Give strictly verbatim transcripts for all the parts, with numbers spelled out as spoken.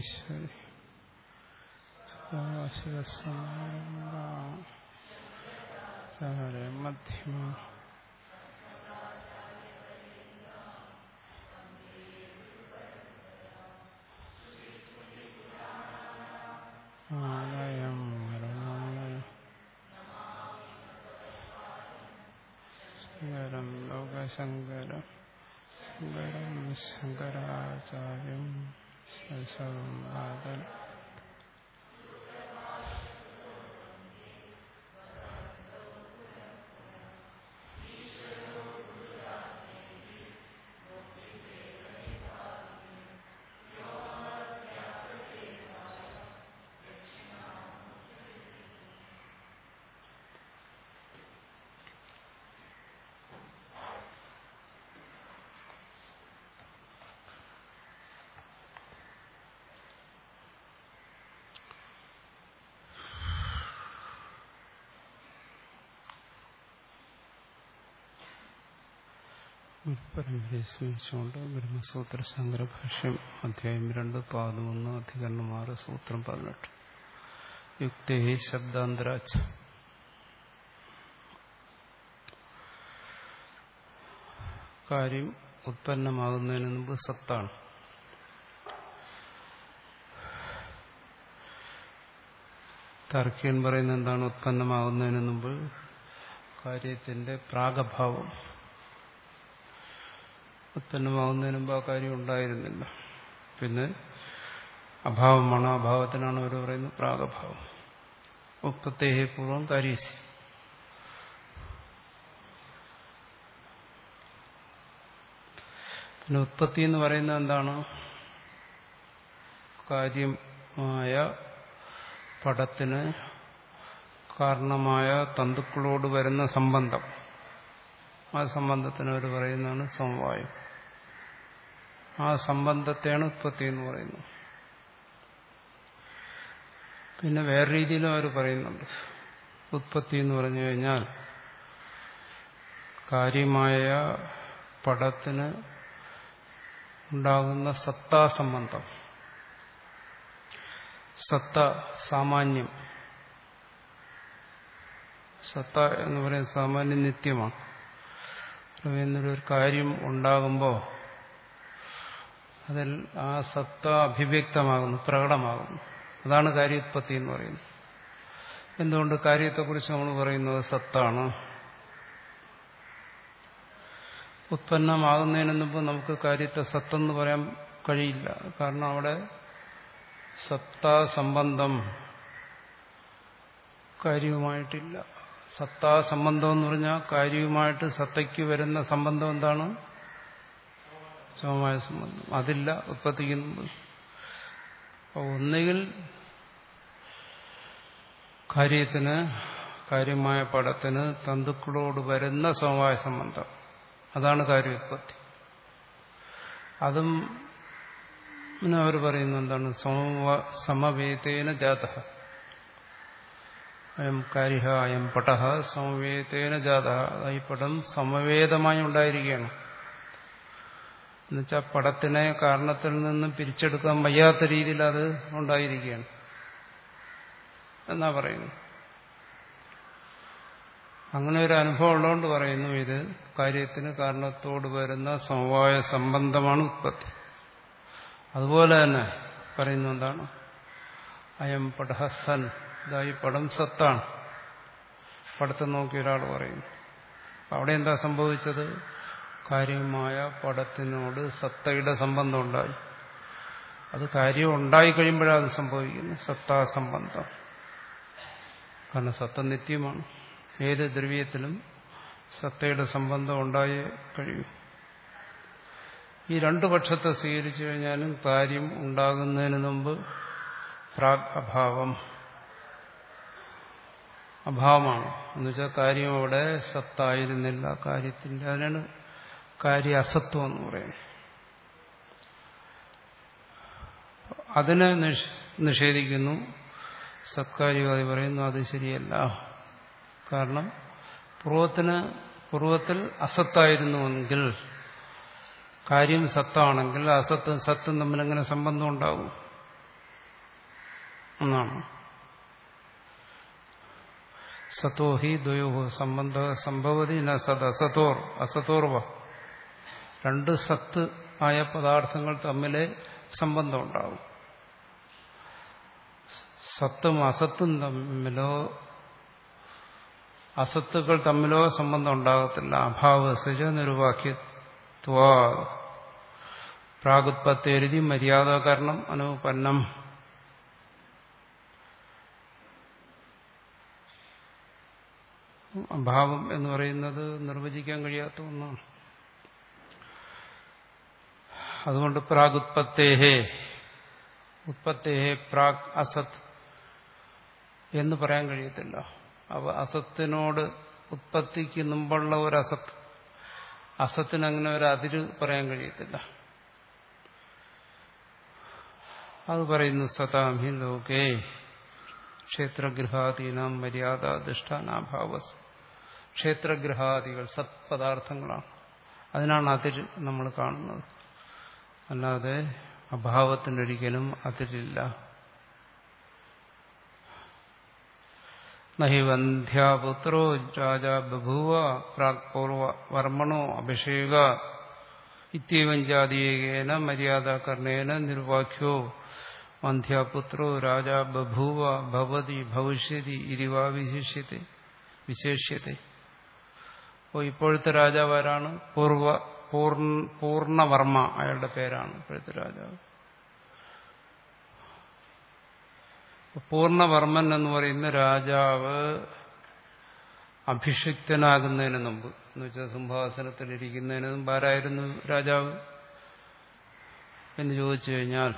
ഈശ്വരി മധ്യമ ആലയം മരണാലയം ശങ്കരം ലോകശങ്കരം ശങ്കരം ശങ്കരാചാര്യം ശശംബാദൻ പരമ്പരയെ സ്മരിച്ചുകൊണ്ട് ബ്രഹ്മസൂത്ര സംഗ്രഭാഷ്യം അധ്യായം രണ്ട് പാദം ഒന്ന് അധികരണം ആറ് സൂത്രം പതിനെട്ട് യുക്തേ ശബ്ദാന്തരാച്ച കാര്യം ഉത്പന്നമാകുന്നതിന് മുമ്പ് സത്താണ്. താർക്കികൻ പറയുന്നത് എന്താണ്? ഉത്പന്നമാകുന്നതിന് മുമ്പ് കാര്യത്തിന്റെ പ്രാഗഭാവം, ഉത്പന്നമാകുന്നതിന് മുമ്പ് ആ കാര്യം ഉണ്ടായിരുന്നില്ല. പിന്നെ അഭാവമാണ്, അഭാവത്തിനാണ് അവർ പറയുന്നത് പ്രാഗഭാവം. ഉത്പത്തേഹി പൂർവം കാര്യസി, പിന്നെ ഉത്പത്തി എന്ന് പറയുന്നത് എന്താണ്? കാര്യമായ പടത്തിന് കാരണമായ തന്തുക്കളോട് വരുന്ന സംബന്ധം, ആ സംബന്ധത്തിന് അവർ പറയുന്നതാണ് സമവായം. ആ സംബന്ധത്തെയാണ് ഉത്പത്തി എന്ന് പറയുന്നത്. പിന്നെ വേറെ രീതിയിലും അവർ പറയുന്നുണ്ട്. ഉത്പത്തി എന്ന് പറഞ്ഞു കഴിഞ്ഞാൽ കാര്യമായ പടത്തിന് ഉണ്ടാകുന്ന സത്താസംബന്ധം, സത്ത സാമാന്യം, സത്ത എന്ന് പറയുന്നത് സാമാന്യം നിത്യമാണ്. എന്നൊരു കാര്യം ഉണ്ടാകുമ്പോൾ അതിൽ ആ സത്ത അഭിവ്യക്തമാകുന്നു, പ്രകടമാകുന്നു. അതാണ് കാര്യോത്പത്തി എന്ന് പറയുന്നത്. എന്തുകൊണ്ട് കാര്യത്തെക്കുറിച്ച് നമ്മൾ പറയുന്നത് സത്താണ്? ഉത്പന്നമാകുന്നതിന് മുമ്പ് നമുക്ക് കാര്യത്തെ സത്തെന്ന് പറയാൻ കഴിയില്ല. കാരണം അവിടെ സത്താ സംബന്ധം കാര്യവുമായിട്ടില്ല. സത്താ സംബന്ധം എന്ന് പറഞ്ഞാൽ കാര്യവുമായിട്ട് സത്തയ്ക്ക് വരുന്ന സംബന്ധം എന്താണ്? സമവായ സംബന്ധം. അതില്ല ഉത്പത്തിക്ക് മുമ്പ്. അപ്പോൾ ഒന്നുകിൽ കാര്യത്തിന്, കാര്യമായ പടത്തിന് തന്തുക്കളോട് വരുന്ന സമവായ സംബന്ധം, അതാണ് കാര്യോത്പത്തി. അതും അവർ പറയുന്നത് എന്താണ്? സമവേതേന ജാതഃ, അയം കാര്യ അയം പടഃ സമവേതേന ജാതഃ. ഈ പടം സമവേതമായി ഉണ്ടായിരിക്കുകയാണ്. എന്നുവെച്ചാൽ പടത്തിനെ കാരണത്തിൽ നിന്ന് പിരിച്ചെടുക്കാൻ വയ്യാത്ത രീതിയിൽ അത് ഉണ്ടായിരിക്കുകയാണ് എന്നാ പറയുന്നു. അങ്ങനെ ഒരു അനുഭവം ഉള്ളതുകൊണ്ട് പറയുന്നു ഇത് കാര്യത്തിന് കാരണത്തോട് വരുന്ന സമവായ സംബന്ധമാണ് ഉത്പത്തി. അതുപോലെ തന്നെ പറയുന്നു എന്താണ്? അയം പടഃ സൻ, ഇതായി പടം സത്താണ്. പടത്തെ നോക്കി ഒരാൾ പറയുന്നു. അവിടെ എന്താ സംഭവിച്ചത്? കാര്യമായ പടത്തിനോട് സത്തയുടെ സംബന്ധം ഉണ്ടായി. അത് കാര്യം ഉണ്ടായി കഴിയുമ്പോഴാണ് അത് സംഭവിക്കുന്നത്, സത്താ സംബന്ധം. കാരണം സത്ത നിത്യമാണ്. ഏത് ദ്രവ്യത്തിലും സത്തയുടെ സംബന്ധം ഉണ്ടായേ കഴിയും. ഈ രണ്ടു പക്ഷത്തെ സ്വീകരിച്ചു കഴിഞ്ഞാലും കാര്യം ഉണ്ടാകുന്നതിന് മുമ്പ് പ്രാഗ് അഭാവം, അഭാവമാണ്. എന്നുവെച്ചാൽ കാര്യം അവിടെ സത്തായിരുന്നില്ല കാര്യത്തിന്റെ. അതിനാണ് കാര്യ അസത്വം എന്ന് പറയുന്നത്. അതിനെ നിഷേധിക്കുന്നു സത്കാര്യവാദി പറയുന്നു അത് ശരിയല്ല. കാരണം പൂർവത്തിന് പൂർവത്തിൽ അസത്തായിരുന്നുവെങ്കിൽ, കാര്യം സത്താണെങ്കിൽ അസത്തും സത്തും തമ്മിൽ എങ്ങനെ സംബന്ധം ഉണ്ടാകും? എന്നാണ്. സത്തോ ഹി ദ്വയോ സംബന്ധ സംഭവതി ന സത് അസത്തോർ അസത്തോർവ. രണ്ട് സത്ത് ആയ പദാർത്ഥങ്ങൾ തമ്മിലെ സംബന്ധം ഉണ്ടാവും. സത്തും അസത്തും തമ്മിലോ അസത്തുക്കൾ തമ്മിലോ സംബന്ധം ഉണ്ടാകത്തില്ല. അഭാവസിജ നിരുവാക്യത്വ പ്രാഗുത്പത്തേരുതി മര്യാദാകരണം അനുപന്നം. അഭാവം എന്ന് പറയുന്നത് നിർവചിക്കാൻ കഴിയാത്ത ഒന്നാണ്. അതുകൊണ്ട് പ്രാഗുത്പത്തേഹേ ഉത്പത്തേഹേ പ്രാഗ് അസത് എന്ന് പറയാൻ കഴിയത്തില്ല. അവ അസത്തിനോട് ഉത്പത്തിക്ക് മുമ്പുള്ള ഒരു അസത്ത്, അസത്തിന് അങ്ങനെ ഒരു അതിര് പറയാൻ കഴിയത്തില്ല. അത് പറയുന്നു സതാം ഹി ലോകേ ക്ഷേത്രഗൃഹാദീനാം മര്യാദ അധിഷ്ഠാനാഭാവസ്. ക്ഷേത്രഗൃഹാദികൾ സത്പദാർത്ഥങ്ങളാണ്, അതിനാണ് അതിര് നമ്മൾ കാണുന്നത്. അല്ലാതെ അഭാവത്തിനൊരിക്കലും അതിരില്ല. നഹി വന്ധ്യാപുത്രോ രാജാ ബഭൂവ പ്രാക് പൂർവ വർമ്മണോ അഭിഷേക ഇത്യവം ജാതീയേന മര്യാദാകരണേന നിർവാക്യോ വന്ധ്യാപുത്രോ രാജാ ബഭൂവ ഭവതി ഭവിഷ്യതി ഇരുവാ വിശേഷ്യത്തെ വിശേഷ്യത്തെ. അപ്പോൾ ഇപ്പോഴത്തെ രാജാവ് ആരാണ്? പൂർവ പൂർണ്ണവർമ്മ, അയാളുടെ പേരാണ് ഇപ്പോഴത്തെ രാജാവ്. പൂർണ്ണവർമ്മൻ എന്ന് പറയുന്ന രാജാവ് അഭിഷിക്തനാകുന്നതിന് മുമ്പ്, എന്ന് വെച്ചാൽ സിംഹാസനത്തിലിരിക്കുന്നതിന് മുമ്പ് ആരായിരുന്നു രാജാവ് എന്ന് ചോദിച്ചു കഴിഞ്ഞാൽ,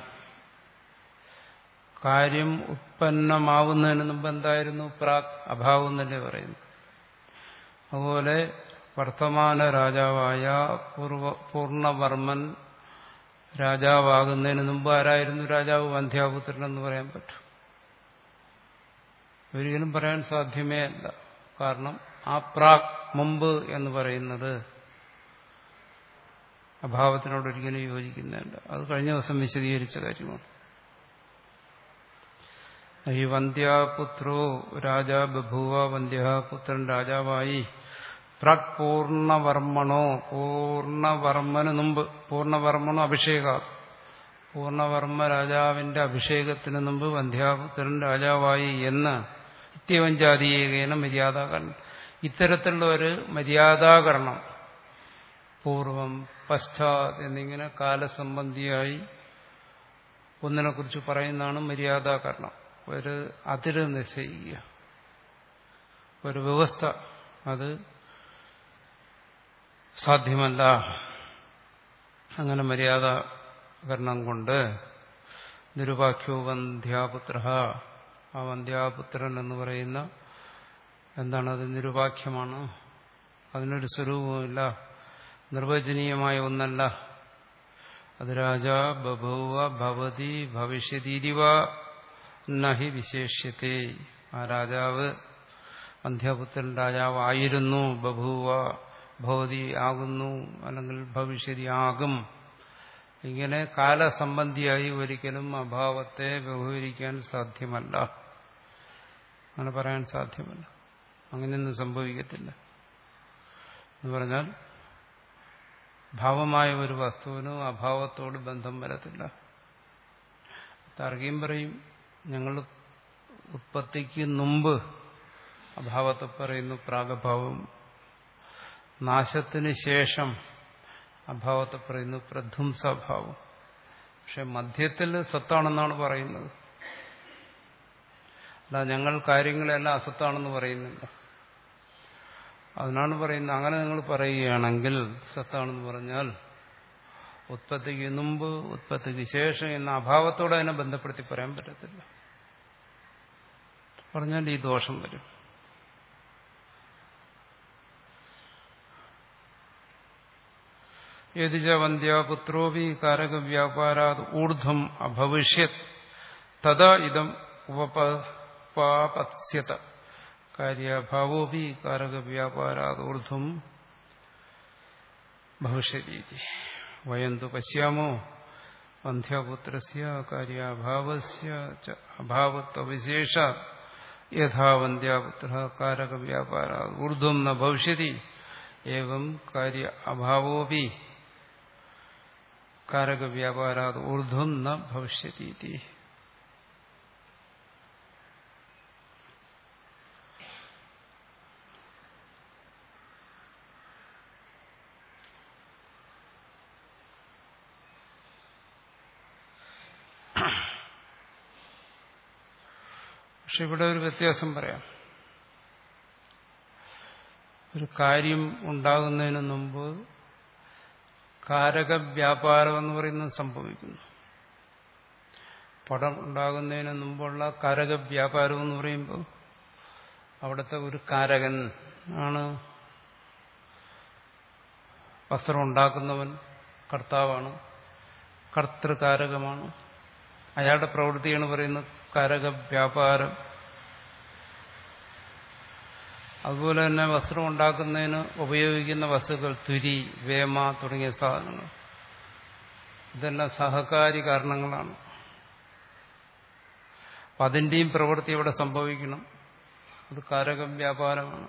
കാര്യം ഉത്പന്നമാവുന്നതിന് മുമ്പ് എന്തായിരുന്നു? പ്രാക് അഭാവം എന്നല്ലേ പറയുന്നു. അതുപോലെ വർത്തമാന രാജാവായ പൂർവ പൂർണ്ണവർമ്മൻ രാജാവാകുന്നതിന് മുമ്പ് ആരായിരുന്നു രാജാവ്? വന്ധ്യാപുത്രൻ എന്ന് പറയാൻ പറ്റും? ഒരിക്കലും പറയാൻ സാധ്യമേ അല്ല. കാരണം ആ പ്രാക് മുമ്പ് എന്ന് പറയുന്നത് അഭാവത്തിനോട് ഒരിക്കലും യോജിക്കുന്നില്ല. അത് കഴിഞ്ഞ ദിവസം വിശദീകരിച്ച കാര്യമാണ്. ഈ വന്ധ്യാപുത്രോ രാജാ ബഭൂവ, വന്ധ്യാപുത്രൻ രാജാവായി. പ്രാക് പൂർണ്ണവർമ്മണോ, പൂർണ്ണവർമ്മന് മുമ്പ്, പൂർണ്ണവർമ്മണോ അഭിഷേക, പൂർണ്ണവർമ്മ രാജാവിന്റെ അഭിഷേകത്തിന് മുമ്പ് വന്ധ്യാപുത്രൻ രാജാവായി എന്ന് ഇത്യവം ജാതീയേന മര്യാദാകരണം. ഇത്തരത്തിലുള്ള ഒരു മര്യാദാകരണം പൂർവം പശ്ചാത് എന്നിങ്ങനെ കാലസംബന്ധിയായി ഒന്നിനെ കുറിച്ച് പറയുന്നതാണ് മര്യാദാകരണം. ഒരു അതിര് നിശ്ചയിക്കുക, ഒരു വ്യവസ്ഥ, അത് സാധ്യമല്ല. അങ്ങനെ മര്യാദാകരണം കൊണ്ട് നിരുപാഖ്യോ വന്ധ്യാപുത്ര, ആ വന്ധ്യാപുത്രൻ എന്ന് പറയുന്ന എന്താണ്? അത് നിരുപാഖ്യമാണ്, അതിനൊരു സ്വരൂപവുമില്ല, നിർവചനീയമായ ഒന്നല്ല. അത് രാജാ ബഭൂവ ഭവതി ഭവിഷ്യതിരിവ നഹി വിശേഷ്യത്തെ. ആ രാജാവ് വന്ധ്യാപുത്രൻ രാജാവായിരുന്നു, ബഭൂവ ഭവതി ആകുന്നു, അല്ലെങ്കിൽ ഭവിഷ്യതി ആകും. ഇങ്ങനെ കാലസംബന്ധിയായി ഒരിക്കലും അഭാവത്തെ വ്യവഹരിക്കാൻ സാധ്യമല്ല, അങ്ങനെ പറയാൻ സാധ്യമല്ല. അങ്ങനെയൊന്നും സംഭവിക്കത്തില്ല. എന്ന് പറഞ്ഞാൽ ഭാവമായ ഒരു വസ്തുവിന് അഭാവത്തോട് ബന്ധം വരത്തില്ല. താർക്കികം പറയും, ഞങ്ങൾ ഉത്പത്തിക്ക് മുമ്പ് അഭാവത്തെ പറയുന്നു പ്രാഗഭാവം, നാശത്തിന് ശേഷം അഭാവത്തെ പറയുന്നു പ്രധ്വംസഭാവം. പക്ഷെ മധ്യത്തിൽ സത്താണെന്നാണ് പറയുന്നത്. അല്ല, ഞങ്ങൾ കാര്യങ്ങളെല്ലാം അസത്താണെന്ന് പറയുന്നില്ല. അതിനാണ് പറയുന്നത്, അങ്ങനെ നിങ്ങൾ പറയുകയാണെങ്കിൽ സത്താണെന്ന് പറഞ്ഞാൽ ഉത്പത്തിക്ക് മുമ്പ് ഉത്പത്തിക്ക് ശേഷം എന്ന അഭാവത്തോടെ അതിനെ ബന്ധപ്പെടുത്തി പറയാൻ പറ്റത്തില്ല. പറഞ്ഞാൽ ഈ ദോഷം വരും. യതിച വന്ധ്യാപുത്രോപി കാരകവ്യാപാരാത് ഊർധ്വം അഭവിഷ്യത് തഥാ ഇദം ഉപപാപത്സ്യത. കാര്യഭാവോപി കാരകവ്യാപാരാത് ഊർധ്വം ഭവിഷ്യതി. വയം തു പശ്യാമോ വന്ധ്യാപുത്രസ്യ കാര്യാഭാവസ്യ ച അഭാവത്വവിശേഷ യഥാ വന്ധ്യാപുത്ര കാരകവ്യാപാരാ ഊർധ്വം ന ഭവിഷ്യതി ഏവം കാര്യ അഭാവോപി കാരകവ്യാപാരാ ഊർധ്വം ന ഭവിഷ്യതി ഇതി. പക്ഷെ ഇവിടെ ഒരു വ്യത്യാസം പറയാം. ഒരു കാര്യം ഉണ്ടാകുന്നതിന് മുമ്പ് കാരകവ്യാപാരം എന്ന് പറയുന്നത് സംഭവിക്കുന്നു. പടം ഉണ്ടാകുന്നതിന് മുമ്പുള്ള കാരകവ്യാപാരം എന്ന് പറയുമ്പോൾ അവിടുത്തെ ഒരു കാരകൻ ആണ് വസ്ത്രം ഉണ്ടാക്കുന്നവൻ, കർത്താവാണ്, കർത്തൃകാരകമാണ്. അയാളുടെ പ്രവൃത്തിയാണ് പറയുന്നത് കാരകവ്യാപാരം. അതുപോലെ തന്നെ വസ്ത്രം ഉണ്ടാക്കുന്നതിന് ഉപയോഗിക്കുന്ന വസ്തുക്കൾ തുരി, വേമ തുടങ്ങിയ സാധനങ്ങൾ, ഇതെല്ലാം സഹകാരി കാരണങ്ങളാണ്. അപ്പം അതിൻ്റെയും പ്രവൃത്തി ഇവിടെ സംഭവിക്കണം. അത് കാരകവ്യാപാരമാണ്.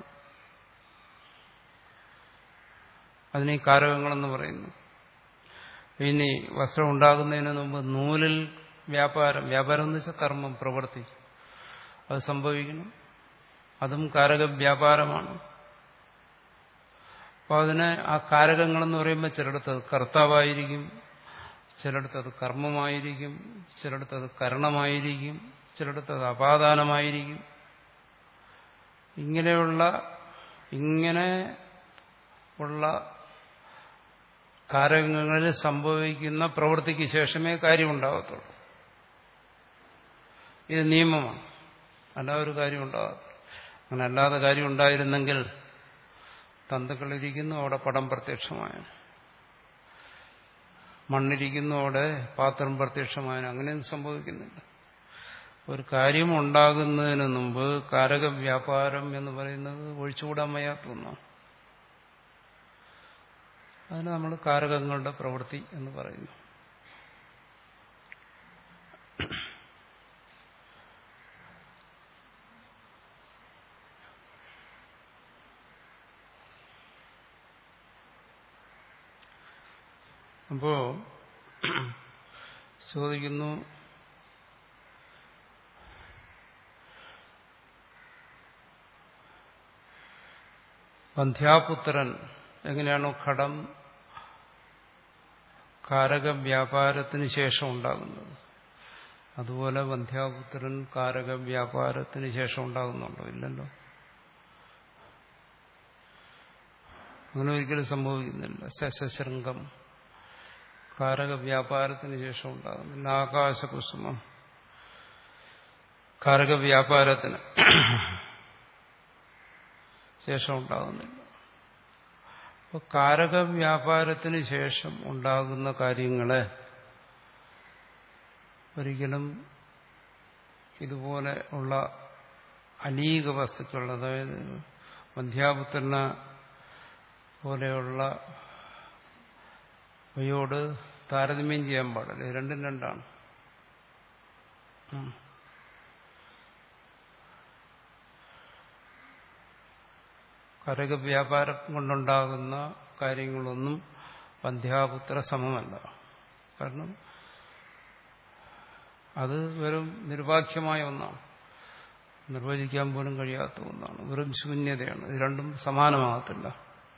അതിനെ കാരകങ്ങളെന്ന് പറയുന്നു. ഇനി വസ്ത്രം ഉണ്ടാകുന്നതിന് മുമ്പ് നൂലിൽ വ്യാപാരം, വ്യാപാരം എന്ന് വെച്ചാൽ കർമ്മം, പ്രവൃത്തി, അത് സംഭവിക്കണം. അതും കാരകവ്യാപാരമാണ്. അപ്പോൾ അതിനെ ആ കാരകങ്ങളെന്ന് പറയുമ്പോൾ ചിലയിടത്ത് അത് കർത്താവായിരിക്കും, ചിലയിടത്ത് അത് കർമ്മമായിരിക്കും, ചിലയിടത്ത് അത് കരണമായിരിക്കും, ചിലയിടത്ത് അത് അപാദാനമായിരിക്കും. ഇങ്ങനെയുള്ള ഇങ്ങനെ ഉള്ള കാരകങ്ങളിൽ സംഭവിക്കുന്ന പ്രവൃത്തിക്ക് ശേഷമേ കാര്യമുണ്ടാകത്തുള്ളൂ. ഇത് നിയമമാണ്. അല്ലാതെ ഒരു കാര്യം ഉണ്ടാകാത്ത. അങ്ങനെ അല്ലാതെ കാര്യം ഉണ്ടായിരുന്നെങ്കിൽ തന്തുക്കളിരിക്കുന്നു, അവിടെ പടം പ്രത്യക്ഷമായ, മണ്ണിരിക്കുന്നു, അവിടെ പാത്രം പ്രത്യക്ഷമായ, അങ്ങനെയൊന്നും സംഭവിക്കുന്നില്ല. ഒരു കാര്യം ഉണ്ടാകുന്നതിന് മുമ്പ് കാരകവ്യാപാരം എന്ന് പറയുന്നത് ഒഴിച്ചുകൂടാൻ വയ്യാത്ത ഒന്നാണ്. അതിന് നമ്മൾ കാരകങ്ങളുടെ പ്രവൃത്തി എന്ന് പറയുന്നു. അപ്പോ ചോദിക്കുന്നു, വന്ധ്യാപുത്രൻ എങ്ങനെയാണോ ഘടം കാരകവ്യാപാരത്തിന് ശേഷം ഉണ്ടാകുന്നത്, അതുപോലെ വന്ധ്യാപുത്രൻ കാരകവ്യാപാരത്തിന് ശേഷം ഉണ്ടാകുന്നുണ്ടോ? ഇല്ലല്ലോ. അങ്ങനെ ഒരിക്കലും സംഭവിക്കുന്നില്ല. ശശശൃംഗം കാരകവ്യാപാരത്തിന് ശേഷം ഉണ്ടാകുന്നില്ല. ആകാശകുസുമം കാരകവ്യാപാരത്തിന് ശേഷം ഉണ്ടാകുന്നില്ല. അപ്പോൾ കാരകവ്യാപാരത്തിന് ശേഷം ഉണ്ടാകുന്ന കാര്യങ്ങളെ ഒരിക്കലും ഇതുപോലെ ഉള്ള അനീക വസ്തുക്കൾ, അതായത് വന്ധ്യാപുത്രനെ പോലെയുള്ള വയോട് താരതമ്യം ചെയ്യാൻ പാടില്ല. രണ്ടും രണ്ടാണ്. കാരകവ്യാപാരം കൊണ്ടുണ്ടാകുന്ന കാര്യങ്ങളൊന്നും വന്ധ്യാപുത്ര സമമല്ല. കാരണം അത് വെറും നിർവാക്യമായ ഒന്നാണ്, നിർവചിക്കാൻ പോലും കഴിയാത്ത ഒന്നാണ്, വെറും ശൂന്യതയാണ്. ഇത് രണ്ടും സമാനമാകത്തില്ല.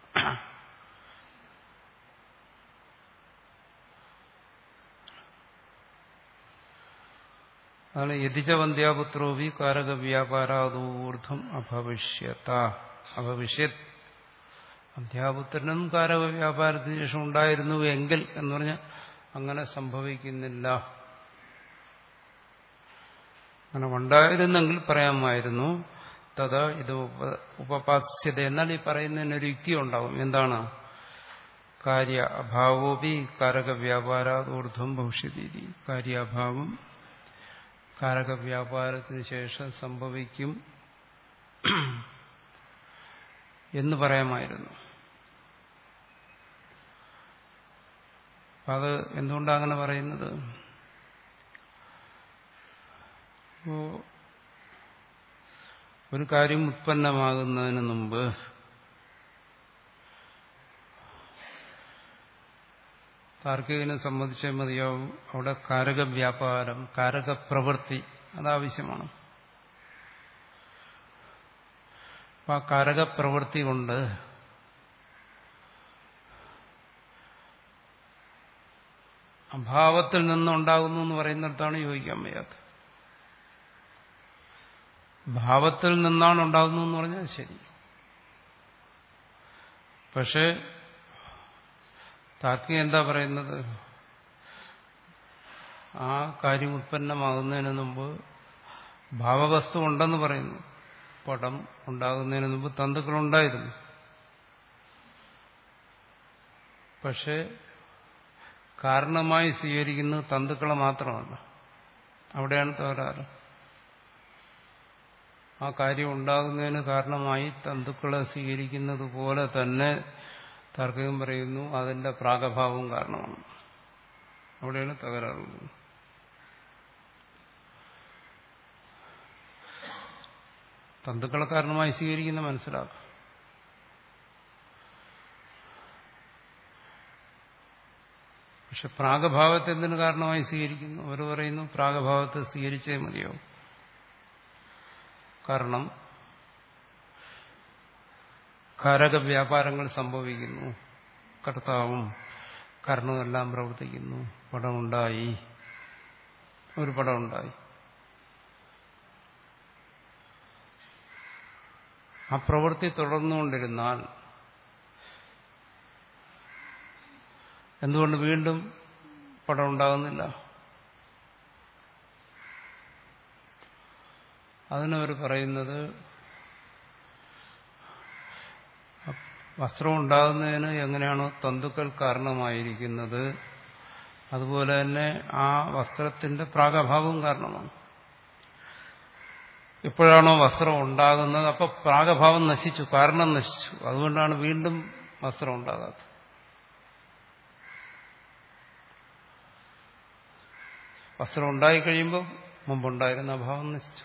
അതാണ് യതിച വന്ധ്യാപുത്രോവി കാരകവ്യാപാരാദൂർധം അഭവിഷ്യത അഭവിഷ്യത്. വന്ധ്യാപുത്രനും കാരകവ്യാപാരത്തിന് ശേഷം ഉണ്ടായിരുന്നു എങ്കിൽ എന്ന് പറഞ്ഞാൽ അങ്ങനെ സംഭവിക്കുന്നില്ല. അങ്ങനെ ഉണ്ടായിരുന്നെങ്കിൽ പറയാമായിരുന്നു. തഥാ ഇത് ഉപപാസ്യത. എന്നാൽ ഈ പറയുന്നതിനൊരു യുക്തി ഉണ്ടാവും. എന്താണ്? കാര്യ അഭാവോപി കാരകവ്യാപാരാദൂർധം ഭവിഷ്യതി. കാര്യാഭാവം കാരകവ്യാപാരത്തിന് ശേഷം സംഭവിക്കും എന്ന് പറയാമായിരുന്നു. അപ്പം അത് എന്തുകൊണ്ടാണ് അങ്ങനെ പറയുന്നത്? അപ്പോൾ ഒരു കാര്യം ഉത്പന്നമാകുന്നതിന് മുമ്പ് താർക്കികനെ സംബന്ധിച്ചേ മതിയാവും അവിടെ കാരകവ്യാപാരം, കാരകപ്രവൃത്തി അതാവശ്യമാണ്. അപ്പം ആ കാരകപ്രവൃത്തി കൊണ്ട് അഭാവത്തിൽ നിന്നുണ്ടാകുന്നു എന്ന് പറയുന്നിടത്താണ് യോജിക്കാൻ വയ്യാത്തത്. ഭാവത്തിൽ നിന്നാണ് ഉണ്ടാകുന്നു എന്ന് പറഞ്ഞാൽ ശരി. പക്ഷേ താർക്കികൻ എന്താ പറയുന്നത്? ആ കാര്യം ഉത്പന്നമാകുന്നതിന് മുമ്പ് ഭാവവസ്തു ഉണ്ടെന്ന് പറയുന്നു. പടം ഉണ്ടാകുന്നതിന് മുമ്പ് തന്തുക്കളുണ്ടായിരുന്നു. പക്ഷേ കാരണമായി സ്വീകരിക്കുന്നത് തന്തുക്കളെ മാത്രമല്ല. അവിടെയാണ് തകരാറ്. ആ കാര്യം ഉണ്ടാകുന്നതിന് കാരണമായി തന്തുക്കളെ സ്വീകരിക്കുന്നത് പോലെ തന്നെ താർക്കികൻ പറയുന്നു അതിന്റെ പ്രാഗഭാവവും കാരണമാണ്. അവിടെയാണ് തകരാറുള്ളത്. തന്തുക്കളെ കാരണമായി സ്വീകരിക്കുന്ന മനസ്സിലാക്കാം. പക്ഷെ പ്രാഗഭാവത്തെ എന്തിനു കാരണമായി സ്വീകരിക്കുന്നു? അവർ പറയുന്നു പ്രാഗഭാവത്തെ സ്വീകരിച്ചേ മതിയാവും. കാരണം കാരകവ്യാപാരങ്ങൾ സംഭവിക്കുന്നു. കർത്താവും കർണവുമെല്ലാം പ്രവർത്തിക്കുന്നു. പടമുണ്ടായി, ഒരു പടമുണ്ടായി. ആ പ്രവൃത്തി തുടർന്നുകൊണ്ടിരുന്നാൽ എന്തുകൊണ്ട് വീണ്ടും പടം ഉണ്ടാകുന്നില്ല? അതിനവർ പറയുന്നത് വസ്ത്രം ഉണ്ടാകുന്നതിന് എങ്ങനെയാണോ തന്തുക്കൾ കാരണമായിരിക്കുന്നത് അതുപോലെ തന്നെ ആ വസ്ത്രത്തിന്റെ പ്രാഗഭാവവും കാരണമാണ്. എപ്പോഴാണോ വസ്ത്രം ഉണ്ടാകുന്നത് അപ്പോൾ പ്രാഗഭാവം നശിച്ചു, കാരണം നശിച്ചു. അതുകൊണ്ടാണ് വീണ്ടും വസ്ത്രം ഉണ്ടാകാത്തത്. വസ്ത്രം ഉണ്ടായിക്കഴിയുമ്പോൾ മുമ്പുണ്ടായിരുന്ന അഭാവം നശിച്ചു.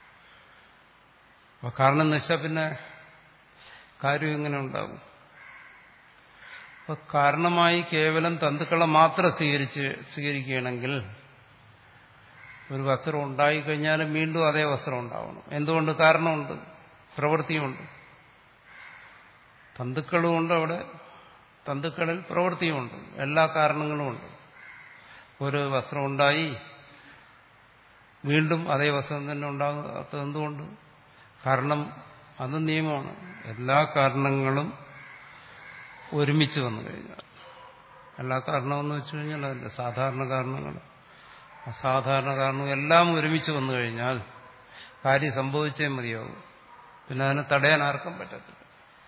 അപ്പൊ കാരണം നശിച്ചാൽ പിന്നെ കാര്യം എങ്ങനെ ഉണ്ടാകും? അപ്പൊ കാരണമായി കേവലം തന്തുക്കളെ മാത്രം സ്വീകരിച്ച് സ്വീകരിക്കുകയാണെങ്കിൽ ഒരു വസ്ത്രം ഉണ്ടായിക്കഴിഞ്ഞാലും വീണ്ടും അതേ വസ്ത്രം ഉണ്ടാവണം. എന്തുകൊണ്ട്? കാരണമുണ്ട്, പ്രവൃത്തിയുമുണ്ട്. തന്തുക്കളുമുണ്ട് അവിടെ, തന്തുക്കളിൽ പ്രവൃത്തിയുമുണ്ട്, എല്ലാ കാരണങ്ങളുമുണ്ട്. ഒരു വസ്ത്രം ഉണ്ടായി വീണ്ടും അതേ വസ്ത്രം തന്നെ ഉണ്ടാകാത്തത് എന്തുകൊണ്ട്? കാരണം അത് നിയമമാണ്. എല്ലാ കാരണങ്ങളും ഒരുമിച്ച് വന്നു കഴിഞ്ഞാൽ, എല്ലാ കാരണമെന്ന് വെച്ചു കഴിഞ്ഞാൽ അതിന്റെ സാധാരണ കാരണങ്ങൾ അസാധാരണ കാരണവും എല്ലാം ഒരുമിച്ച് വന്നു കഴിഞ്ഞാൽ കാര്യം സംഭവിച്ചേ മതിയാവും. പിന്നെ അതിനെ തടയാൻ ആർക്കും പറ്റത്തില്ല.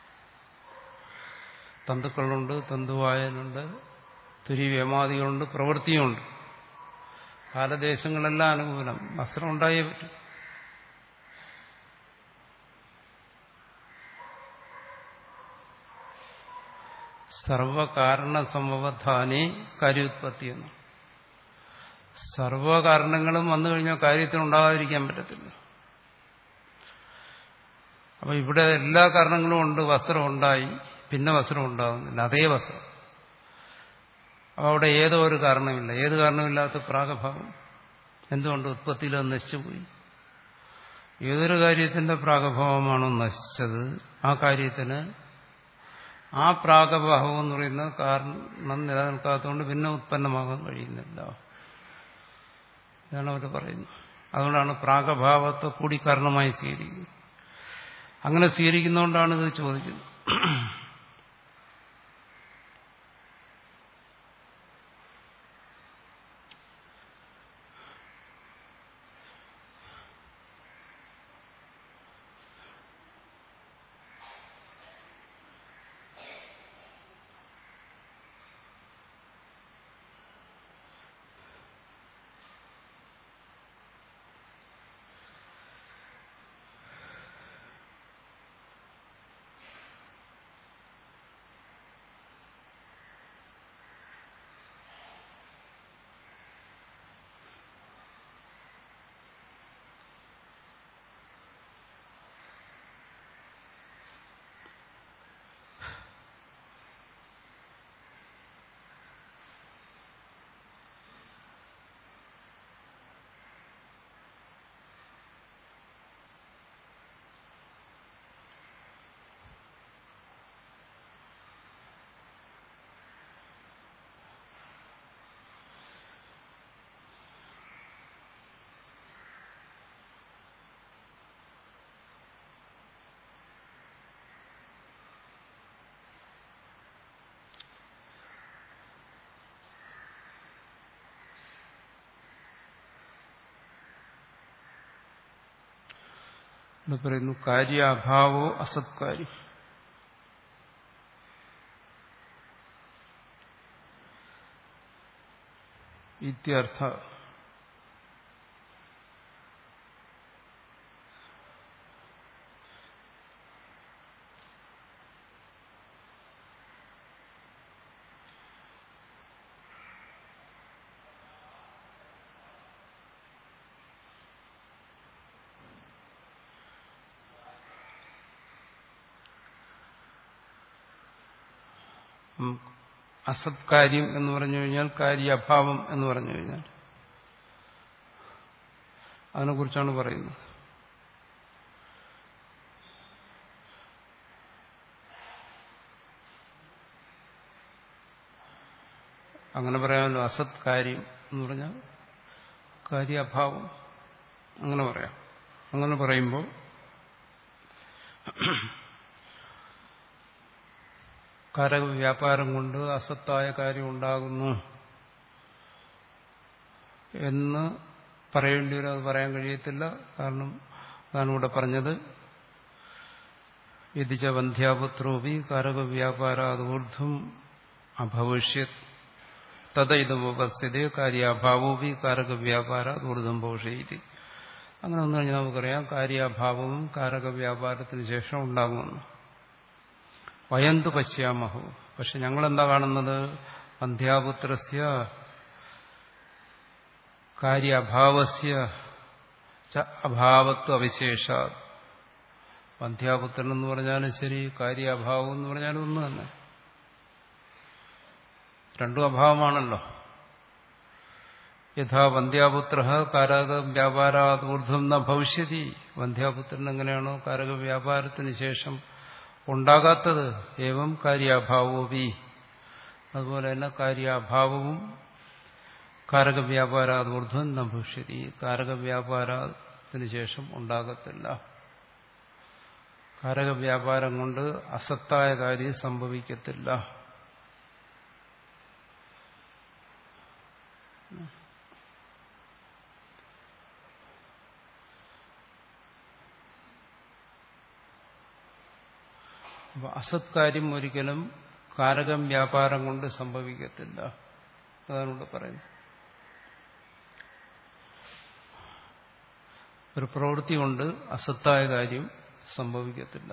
തന്തുക്കളുണ്ട്, തന്തുവായനുണ്ട്, തുര്യവ്യമാദികളുണ്ട്, പ്രവൃത്തിയുണ്ട്. കാലദേശങ്ങളെല്ലാം അനുകൂലം. വസ്ത്രം ഉണ്ടായേ പറ്റും. സർവകാരണ സമവധാനേ കാര്യോത്പത്തി എന്ന്. സർവകാരണങ്ങളും വന്നു കഴിഞ്ഞാൽ കാര്യത്തിനുണ്ടാകാതിരിക്കാൻ പറ്റത്തില്ല. അപ്പൊ ഇവിടെ എല്ലാ കാരണങ്ങളും ഉണ്ട്. വസ്ത്രം ഉണ്ടായി, പിന്നെ വസ്ത്രം ഉണ്ടാകുന്നില്ല, അതേ വസ്ത്രം. അപ്പൊ അവിടെ ഏതോ ഒരു കാരണമില്ല. ഏത് കാരണമില്ലാത്ത പ്രാഗഭാവം. എന്തുകൊണ്ട്? ഉത്പത്തിയിൽ അത് നശിച്ചുപോയി. ഏതൊരു കാര്യത്തിന്റെ പ്രാഗഭാവമാണോ നശിച്ചത് ആ കാര്യത്തിന് ആ പ്രാഗഭാവം എന്ന് പറയുന്ന കാരണം നിലനിൽക്കാത്തതുകൊണ്ട് പിന്നെ ഉത്പന്നമാകാൻ കഴിയുന്നില്ല. ഇതാണ് അവർ പറയുന്നത്. അതുകൊണ്ടാണ് പ്രാഗഭാവത്തെ കൂടി കാരണമായി സ്വീകരിക്കുന്നത്. അങ്ങനെ സ്വീകരിക്കുന്നതുകൊണ്ടാണ് ഇത് ചോദിക്കുന്നത്. ഇവിടെ പറയുന്നു കാര്യാഭാവോ അസത്കാര്യം. ഇത്യർത്ഥ. അസത്കാര്യം എന്ന് പറഞ്ഞു കഴിഞ്ഞാൽ കാര്യാഭാവം എന്ന് പറഞ്ഞു കഴിഞ്ഞാൽ അതിനെക്കുറിച്ചാണ് പറയുന്നത്. അങ്ങനെ പറയാമല്ലോ. അസത് കാര്യം എന്ന് പറഞ്ഞാൽ കാര്യാഭാവം അങ്ങനെ പറയാം. അങ്ങനെ പറയുമ്പോൾ കാരക വ്യാപാരം കൊണ്ട് അസത്തായ കാര്യം ഉണ്ടാകുന്നു എന്ന് പറയേണ്ടി വരും. അത് പറയാൻ കഴിയത്തില്ല. കാരണം അതാണ് ഇവിടെ പറഞ്ഞത്. യതിച്ച വന്ധ്യാപുത്രോപി കാരക വ്യാപാരാത് ഊർധ്വം അഭവിഷ്യത് തഥ ഇതമുപസ്ഥിതി കാര്യാഭാവോപി കാരക വ്യാപാരാത് ഊർധ്വം ഭവിഷ്യതി. അങ്ങനെ വന്നു കഴിഞ്ഞാൽ നമുക്കറിയാം കാര്യാഭാവവും കാരക വ്യാപാരത്തിന് ശേഷം ഉണ്ടാകുമെന്ന്. വയന്തു പശ്യാമഹോ. പക്ഷെ ഞങ്ങളെന്താ കാണുന്നത്? വന്ധ്യാപുത്രസ്യ കാര്യാഭാവസ്യ അഭാവത്വ അവിശേഷ. വന്ധ്യാപുത്രൻ എന്ന് പറഞ്ഞാലും ശരി, കാര്യാഭാവം എന്ന് പറഞ്ഞാലും ഒന്ന് തന്നെ. രണ്ടും അഭാവമാണല്ലോ. യഥാ വന്ധ്യാപുത്ര കാരക വ്യാപാരാത് ഊർധ്വം ന ഭവിഷ്യതി. വന്ധ്യാപുത്രൻ എങ്ങനെയാണോ കാരക വ്യാപാരത്തിന് ശേഷം ഉണ്ടാകാത്തത്, ഏവം കാര്യാഭാവോപി. അതുപോലെ തന്നെ കാര്യാഭാവവും കാരക വ്യാപാരാത് ഊർധ്വം ന ഭവിഷ്യതി. കാരക വ്യാപാരത്തിന് ശേഷം ഉണ്ടാകത്തില്ല. കാരക വ്യാപാരം കൊണ്ട് അസത്തായ കാര്യം സംഭവിക്കത്തില്ല. അപ്പൊ അസത്കാര്യം ഒരിക്കലും കാരകം വ്യാപാരം കൊണ്ട് സംഭവിക്കത്തില്ല. അതാണ് ഇവിടെ പറയുന്നത്. ഒരു പ്രവൃത്തി കൊണ്ട് അസത്തായ കാര്യം സംഭവിക്കത്തില്ല.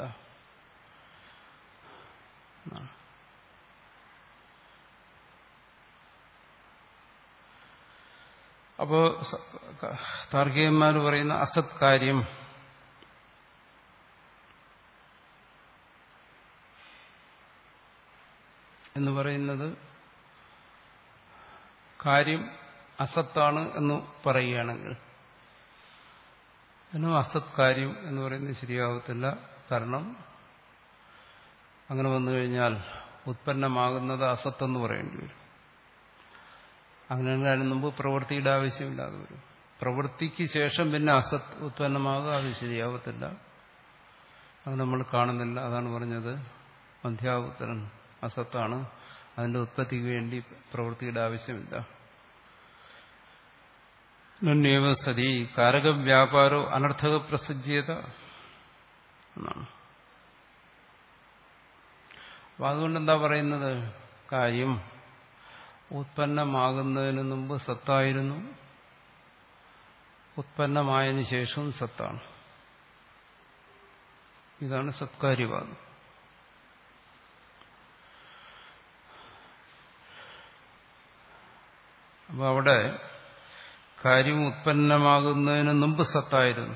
അപ്പോ താർക്കികന്മാർ പറയുന്ന അസത് കാര്യം എന്ന് പറയുന്നത് കാര്യം അസത്താണ് എന്ന് പറയുകയാണെങ്കിൽ അതിനും അസത് കാര്യം എന്ന് പറയുന്നത് ശരിയാവത്തില്ല. കാരണം അങ്ങനെ വന്നു കഴിഞ്ഞാൽ ഉത്പന്നമാകുന്നത് അസത്തെന്ന് പറയേണ്ടി വരും. അങ്ങനെ അതിന് മുമ്പ് പ്രവൃത്തിയുടെ ആവശ്യമില്ലാതെ വരും. പ്രവൃത്തിക്ക് ശേഷം പിന്നെ അസത് ഉത്പന്നമാകുക, അത് ശരിയാവത്തില്ല. അത് നമ്മൾ കാണുന്നില്ല. അതാണ് പറഞ്ഞത് വന്ധ്യാപുത്രൻ അസത്താണ്, അതിന്റെ ഉത്പത്തിക്ക് വേണ്ടി പ്രവൃത്തിയുടെ ആവശ്യമില്ല. നന്യേവ സതി കാരക വ്യാപാരോ അനർത്ഥക പ്രസജ്യത എന്നാണ്. അപ്പൊ അതുകൊണ്ട് എന്താ പറയുന്നത്? കാര്യം ഉത്പന്നമാകുന്നതിന് മുമ്പ് സത്തായിരുന്നു, ഉത്പന്നമായതിനു ശേഷവും സത്താണ്. ഇതാണ് സത്കാര്യവാദം. അപ്പൊ അവിടെ കാര്യം ഉത്പന്നമാകുന്നതിന് മുമ്പ് സത്തായിരുന്നു.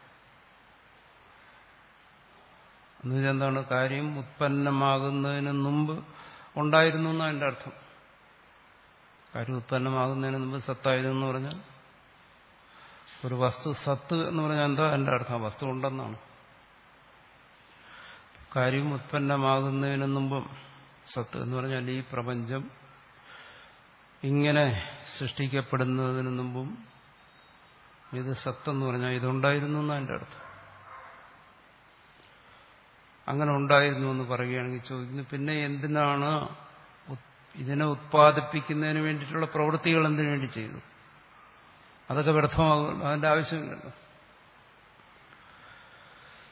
എന്നുവെച്ചാൽ എന്താണ്? കാര്യം ഉത്പന്നമാകുന്നതിന് മുമ്പ് ഉണ്ടായിരുന്നു എന്നാണ് എൻ്റെ അർത്ഥം. കാര്യം ഉത്പന്നമാകുന്നതിന് മുമ്പ് സത്തായിരുന്നു എന്ന് പറഞ്ഞാൽ ഒരു വസ്തു സത്ത് എന്ന് പറഞ്ഞാൽ എന്താ എൻ്റെ അർത്ഥം? വസ്തു ഉണ്ടെന്നാണ്. കാര്യം ഉത്പന്നമാകുന്നതിന് മുമ്പും സത്ത് എന്ന് പറഞ്ഞാൽ ഈ പ്രപഞ്ചം ഇങ്ങനെ സൃഷ്ടിക്കപ്പെടുന്നതിന് മുമ്പും ഇത് സത്തെന്ന് പറഞ്ഞാൽ ഇതുണ്ടായിരുന്നു എന്നാണ് എൻ്റെ അർത്ഥം. അങ്ങനെ ഉണ്ടായിരുന്നു എന്ന് പറയുകയാണെങ്കിൽ ചോദിക്കുന്നു, പിന്നെ എന്തിനാണ് ഇതിനെ ഉത്പാദിപ്പിക്കുന്നതിന് വേണ്ടിയിട്ടുള്ള പ്രവൃത്തികൾ എന്തിനു വേണ്ടി ചെയ്തു? അതൊക്കെ വ്യർത്ഥമാകും. അതിന്റെ ആവശ്യമില്ലല്ലോ.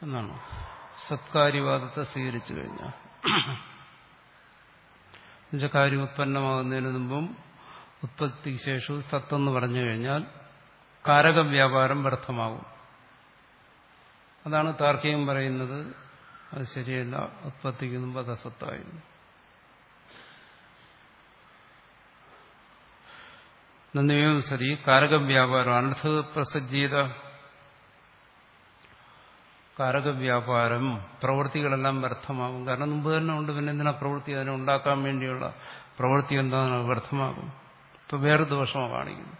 എന്നാണ് സത്കാര്യവാദത്തെ സ്വീകരിച്ചു കഴിഞ്ഞാൽ. എന്നുവെച്ചാൽ കാര്യം ഉത്പന്നമാകുന്നതിന് മുമ്പും ഉത്പത്തിക്ക് ശേഷവും സത്തെന്ന് പറഞ്ഞു കഴിഞ്ഞാൽ കാരക വ്യാപാരം വ്യർത്ഥമാകും. അതാണ് താർക്കികം പറയുന്നത്. അത് ശരിയല്ല, ഉത്പത്തിക്ക് മുമ്പ് അത് അസത്തായിരുന്നു. നന്ദിയും സരി കാരക വ്യാപാരം അനർത്ഥ പ്രസജ്ജീത കാരക വ്യാപാരം പ്രവൃത്തികളെല്ലാം വ്യർത്ഥമാകും. കാരണം മുമ്പ് തന്നെ ഉണ്ട്, പിന്നെ എന്തിനാ പ്രവൃത്തി? അതിനെ ഉണ്ടാക്കാൻ വേണ്ടിയുള്ള പ്രവൃത്തി എന്താണ്? വ്യർത്ഥമാകും. ഇപ്പൊ വേറെ ദോഷമാണ് കാണിക്കുന്നു.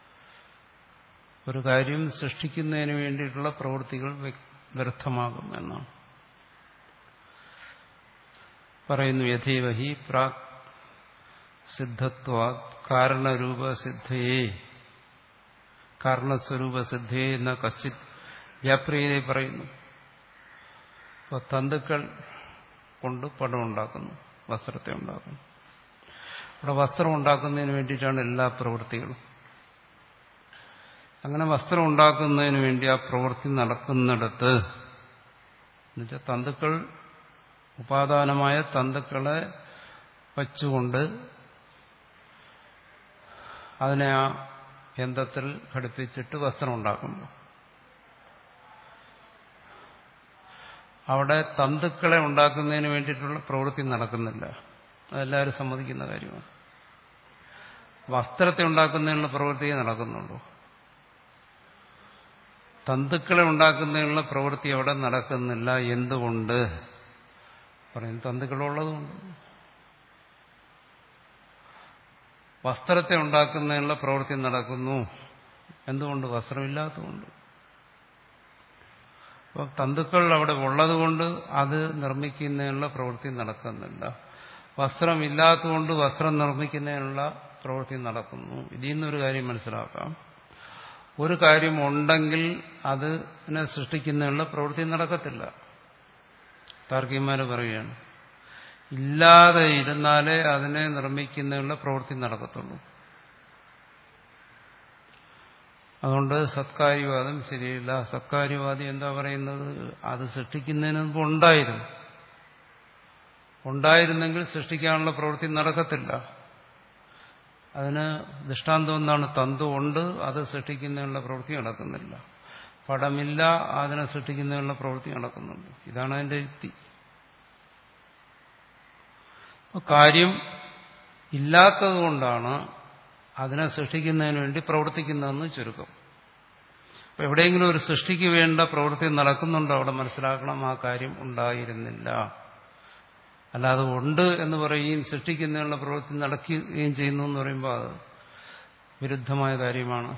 ഒരു കാര്യം സൃഷ്ടിക്കുന്നതിന് വേണ്ടിയിട്ടുള്ള പ്രവൃത്തികൾ വ്യർത്ഥമാകും എന്നാണ് പറയുന്നു. യഥേവഹി പ്രാക് സിദ്ധത്വാ കാരണരൂപസിദ്ധയെ കാരണസ്വരൂപസിദ്ധയെ എന്ന കശ്ചിത് വ്യാപ്രിയതയെ പറയുന്നു. അപ്പോൾ തന്തുക്കൾ കൊണ്ട് പടം ഉണ്ടാക്കുന്നു, വസ്ത്രത്തെ ഉണ്ടാക്കുന്നു. അവിടെ വസ്ത്രം ഉണ്ടാക്കുന്നതിന് വേണ്ടിയിട്ടാണ് എല്ലാ പ്രവൃത്തികളും. അങ്ങനെ വസ്ത്രം ഉണ്ടാക്കുന്നതിന് വേണ്ടി ആ പ്രവൃത്തി നടക്കുന്നിടത്ത് എന്നുവെച്ചാൽ തന്തുക്കൾ ഉപാദാനമായ തന്തുക്കളെ വച്ചുകൊണ്ട് അതിനെ ആ യന്ത്രത്തിൽ ഘടിപ്പിച്ചിട്ട് വസ്ത്രം ഉണ്ടാക്കുന്നു. അവിടെ തന്തുക്കളെ ഉണ്ടാക്കുന്നതിന് വേണ്ടിയിട്ടുള്ള പ്രവൃത്തി നടക്കുന്നില്ല. അതെല്ലാവരും സമ്മതിക്കുന്ന കാര്യമാണ്. വസ്ത്രത്തെ ഉണ്ടാക്കുന്നതിനുള്ള പ്രവൃത്തിയെ നടക്കുന്നുള്ളൂ. തന്തുക്കളെ ഉണ്ടാക്കുന്നതിനുള്ള പ്രവൃത്തി അവിടെ നടക്കുന്നില്ല. എന്തുകൊണ്ട്? പറയും തന്തുക്കളുള്ളതുകൊണ്ട്. വസ്ത്രത്തെ ഉണ്ടാക്കുന്നതിനുള്ള പ്രവൃത്തി നടക്കുന്നു. എന്തുകൊണ്ട്? വസ്ത്രമില്ലാത്തതുകൊണ്ട്. അപ്പോൾ തന്തുക്കൾ അവിടെ ഉള്ളതുകൊണ്ട് അത് നിർമ്മിക്കുന്നതിനുള്ള പ്രവൃത്തി നടക്കുന്നില്ല. വസ്ത്രമില്ലാത്തതുകൊണ്ട് വസ്ത്രം നിർമ്മിക്കുന്നതിനുള്ള പ്രവൃത്തി നടക്കുന്നു. ഇതിൽ നിന്നൊരു കാര്യം മനസ്സിലാക്കാം. ഒരു കാര്യം ഉണ്ടെങ്കിൽ അതിനെ സൃഷ്ടിക്കുന്നതിനുള്ള പ്രവൃത്തി നടക്കത്തില്ല. താർക്കികന്മാർ പറയുകയാണ്, ഇല്ലാതെ ഇരുന്നാലേ അതിനെ നിർമ്മിക്കുന്നതിനുള്ള പ്രവൃത്തി നടക്കത്തുള്ളൂ. അതുകൊണ്ട് സത്കാര്യവാദം ശരിയില്ല. സത്കാര്യവാദി എന്താ പറയുന്നത്? അത് സൃഷ്ടിക്കുന്നതിന് മുമ്പ് ഉണ്ടായിരുന്നു. ഉണ്ടായിരുന്നെങ്കിൽ സൃഷ്ടിക്കാനുള്ള പ്രവൃത്തി നടക്കത്തില്ല. അതിന് ദൃഷ്ടാന്തം എന്താണ്? തന്തു ഉണ്ട്, അത് സൃഷ്ടിക്കുന്നതിനുള്ള പ്രവൃത്തി നടക്കുന്നില്ല. പടമില്ല, അതിനെ സൃഷ്ടിക്കുന്നതിനുള്ള പ്രവൃത്തി നടക്കുന്നുണ്ട്. ഇതാണ് അതിന്റെ യുക്തി. കാര്യം ഇല്ലാത്തതുകൊണ്ടാണ് അതിനെ സൃഷ്ടിക്കുന്നതിന് വേണ്ടി പ്രവർത്തിക്കുന്നതെന്ന് ചുരുക്കം. അപ്പൊ എവിടെയെങ്കിലും ഒരു സൃഷ്ടിക്ക് വേണ്ട പ്രവൃത്തി നടക്കുന്നുണ്ടോ അവിടെ മനസ്സിലാക്കണം ആ കാര്യം ഉണ്ടായിരുന്നില്ല. അല്ലാതെ ഉണ്ട് എന്ന് പറയുകയും സൃഷ്ടിക്കുന്നതിനുള്ള പ്രവൃത്തി നടക്കുകയും ചെയ്യുന്നു എന്ന് പറയുമ്പോൾ അത് വിരുദ്ധമായ കാര്യമാണ്.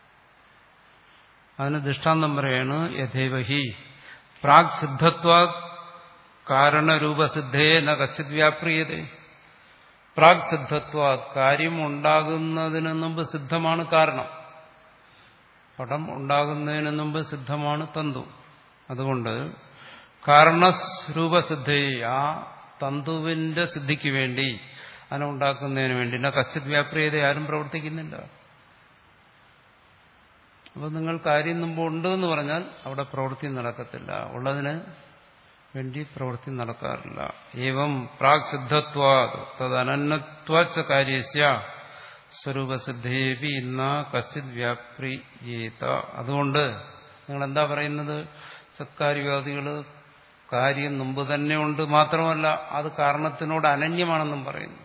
അതിന് ദൃഷ്ടാന്തം പറയാണ് യഥേവഹി പ്രാഗ് സിദ്ധത്വ കാരണരൂപസിദ്ധേ ന കശ്ചിത് വ്യാപ്രിയതേ. പ്രാഗ് സിദ്ധത്വ കാര്യം ഉണ്ടാകുന്നതിന് മുമ്പ് സിദ്ധമാണ് കാരണം. പടം ഉണ്ടാകുന്നതിന് മുമ്പ് സിദ്ധമാണ് തന്തു. അതുകൊണ്ട് കാരണരൂപസിദ്ധയെ ആ തന്തുവിന്റെ സിദ്ധിക്ക് വേണ്ടി അതിനെ ഉണ്ടാക്കുന്നതിന് വേണ്ടി ന കശ്ചിത് വ്യാപ്രിയത ആരും പ്രവർത്തിക്കുന്നില്ല. അപ്പോൾ നിങ്ങൾ കാര്യം മുമ്പ് ഉണ്ട് എന്ന് പറഞ്ഞാൽ അവിടെ പ്രവൃത്തി നടക്കത്തില്ല. ഉള്ളതിന് വേണ്ടി പ്രവൃത്തി നടക്കാറില്ല. ഏവം പ്രാഗ് സിദ്ധത്വാ തദനന്യത്വാച്ച കാര്യസ്യ സ്വരൂപസിദ്ധേപി ഇന്ന കശ്ചിത് വ്യാപ്രിയേത. അതുകൊണ്ട് നിങ്ങൾ എന്താ പറയുന്നത്? സത്കാര്യവാദികൾ കാര്യം മുമ്പ് തന്നെ ഉണ്ട്, മാത്രമല്ല അത് കാരണത്തിനോട് അനന്യമാണെന്നും പറയുന്നു.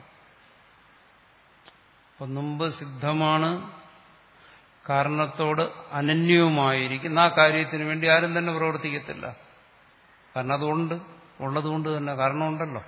അപ്പൊ മുമ്പ് സിദ്ധമാണ്, കാരണത്തോട് അനന്യവുമായിരിക്കുന്ന ആ കാര്യത്തിന് വേണ്ടി ആരും തന്നെ പ്രവർത്തിക്കത്തില്ല. കാരണം അതുകൊണ്ട് ഉള്ളതുകൊണ്ട് തന്നെ കാരണമുണ്ടല്ലോ.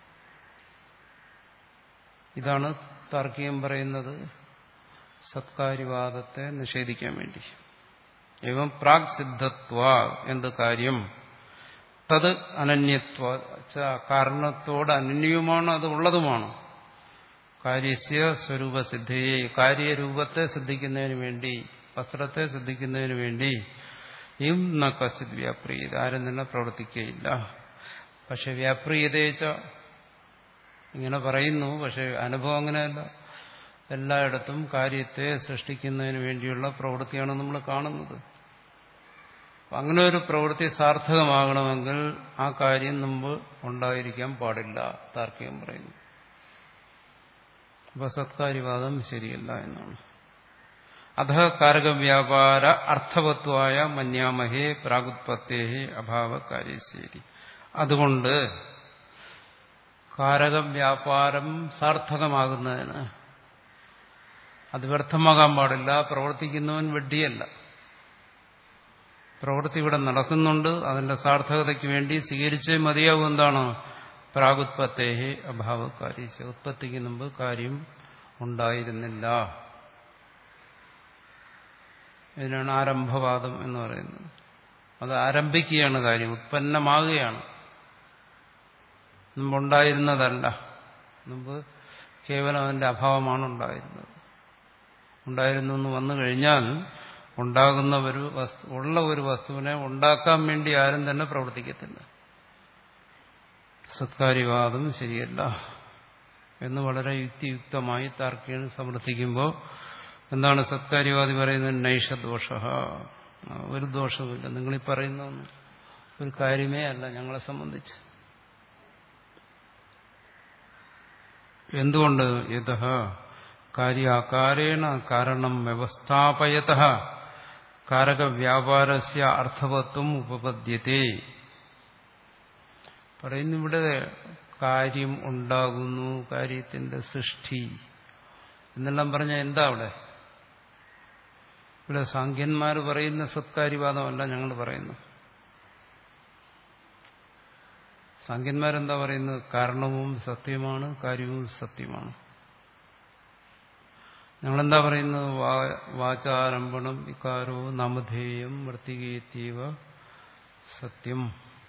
ഇതാണ് താർക്കികം പറയുന്നത് സത്കാര്യവാദത്തെ നിഷേധിക്കാൻ വേണ്ടി. ഏവം പ്രാഗ് സിദ്ധത്വ എന്ത് കാര്യം തത് അനന്യത്വ കാരണത്തോട് അനന്യവുമാണ്, അത് ഉള്ളതുമാണ്. കാര്യസ്യ സ്വരൂപസിദ്ധയെ കാര്യരൂപത്തെ സിദ്ധിക്കുന്നതിന് വേണ്ടി, വസ്ത്രത്തെ സിദ്ധിക്കുന്നതിന് വേണ്ടി ഇം ന കശ്ചിത് വ്യാപ്രിയത ആരും തന്നെ പ്രവർത്തിക്കുകയില്ല. പക്ഷെ വ്യാപ്രിയതേച്ച ഇങ്ങനെ പറയുന്നു, പക്ഷെ അനുഭവം അങ്ങനെയല്ല. എല്ലായിടത്തും കാര്യത്തെ സൃഷ്ടിക്കുന്നതിന് വേണ്ടിയുള്ള പ്രവൃത്തിയാണ് നമ്മൾ കാണുന്നത്. അങ്ങനെ ഒരു പ്രവൃത്തി സാർത്ഥകമാകണമെങ്കിൽ ആ കാര്യം മുമ്പ് ഉണ്ടായിരിക്കാൻ പാടില്ല, താർക്കികം പറയുന്നു. അപ്പൊ സത്കാര്യവാദം ശരിയല്ല എന്നാണ്. അധ കാരകവ്യാപാര അർത്ഥവത്വായ മന്യാമഹേ പ്രാഗുത്പത്തേ അഭാവകാര്യശേരി. അതുകൊണ്ട് കാരകവ്യാപാരം സാർത്ഥകമാകുന്നതിന് അത് വ്യർത്ഥമാകാൻ പാടില്ല. പ്രവർത്തിക്കുന്നവൻ വെഡ്ഡിയല്ല. പ്രവൃത്തി ഇവിടെ നടക്കുന്നുണ്ട്. അതിന്റെ സാർത്ഥകതയ്ക്ക് വേണ്ടി സ്വീകരിച്ചേ മതിയാവും. എന്താണ്? പ്രാഗുത്പത്തേഹി അഭാവകാര്യ. ഉത്പത്തിക്ക് മുമ്പ് കാര്യം ഉണ്ടായിരുന്നില്ല. ഇതിനാണ് ആരംഭവാദം എന്ന് പറയുന്നത്. അത് ആരംഭിക്കുകയാണ് കാര്യം, ഉത്പന്നമാകുകയാണ്, മുമ്പുണ്ടായിരുന്നതല്ല. മുമ്പ് കേവലം അതിന്റെ അഭാവമാണ് ഉണ്ടായിരുന്നത്. ഉണ്ടായിരുന്നു എന്ന് വന്നു കഴിഞ്ഞാൽ ഉണ്ടാകുന്ന ഒരു വസ്തു, ഉള്ള ഒരു വസ്തുവിനെ ഉണ്ടാക്കാൻ വേണ്ടി ആരും തന്നെ പ്രവർത്തിക്കത്തില്ല. സത്കാര്യവാദം ശരിയല്ല എന്ന് വളരെ യുക്തിയുക്തമായി താർക്കികൻ സമർത്ഥിക്കുമ്പോൾ എന്താണ് സത്കാര്യവാദി പറയുന്നത്? നൈഷദോഷ, ഒരു ദോഷവുമില്ല. നിങ്ങളീ പറയുന്ന ഒരു കാര്യമേ അല്ല ഞങ്ങളെ സംബന്ധിച്ച്. എന്തുകൊണ്ട്? യതഃ കാര്യാകാരേണ കാരണം വ്യവസ്ഥാപയതഃ കാരകവ്യാപാരസ്യ അർത്ഥവത്വം ഉപപദ്യത്തെ. പറയുന്നു ഇവിടെ കാര്യം ഉണ്ടാകുന്നു, കാര്യത്തിന്റെ സൃഷ്ടി എന്നെല്ലാം പറഞ്ഞാൽ എന്താ അവിടെ? ഇവിടെ സാഖ്യന്മാർ പറയുന്ന സത്കാര്യവാദമല്ല ഞങ്ങൾ പറയുന്നു. സാഖ്യന്മാരെന്താ പറയുന്നത്? കാരണവും സത്യമാണ്, കാര്യവും സത്യമാണ്. ഞങ്ങളെന്താ പറയുന്നത്? വാചാരംഭണം വികാരോ നാമധേയം വർത്തികേതീവ സത്യം.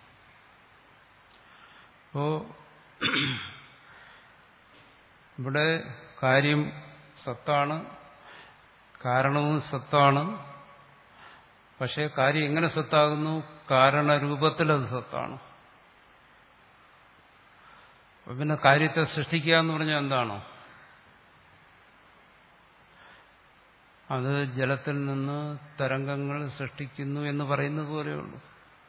അപ്പോ ഇവിടെ കാര്യം സത്താണ്, കാരണവും സത്താണ്. പക്ഷേ കാര്യം എങ്ങനെ സത്താകുന്നു? കാരണരൂപത്തിൽ അത് സത്താണ്. പിന്നെ കാര്യത്തെ സൃഷ്ടിക്കുക എന്ന് പറഞ്ഞാൽ എന്താണോ? അത് ജലത്തിൽ നിന്ന് തരംഗങ്ങൾ സൃഷ്ടിക്കുന്നു എന്ന് പറയുന്നത് പോലെയുള്ളൂ.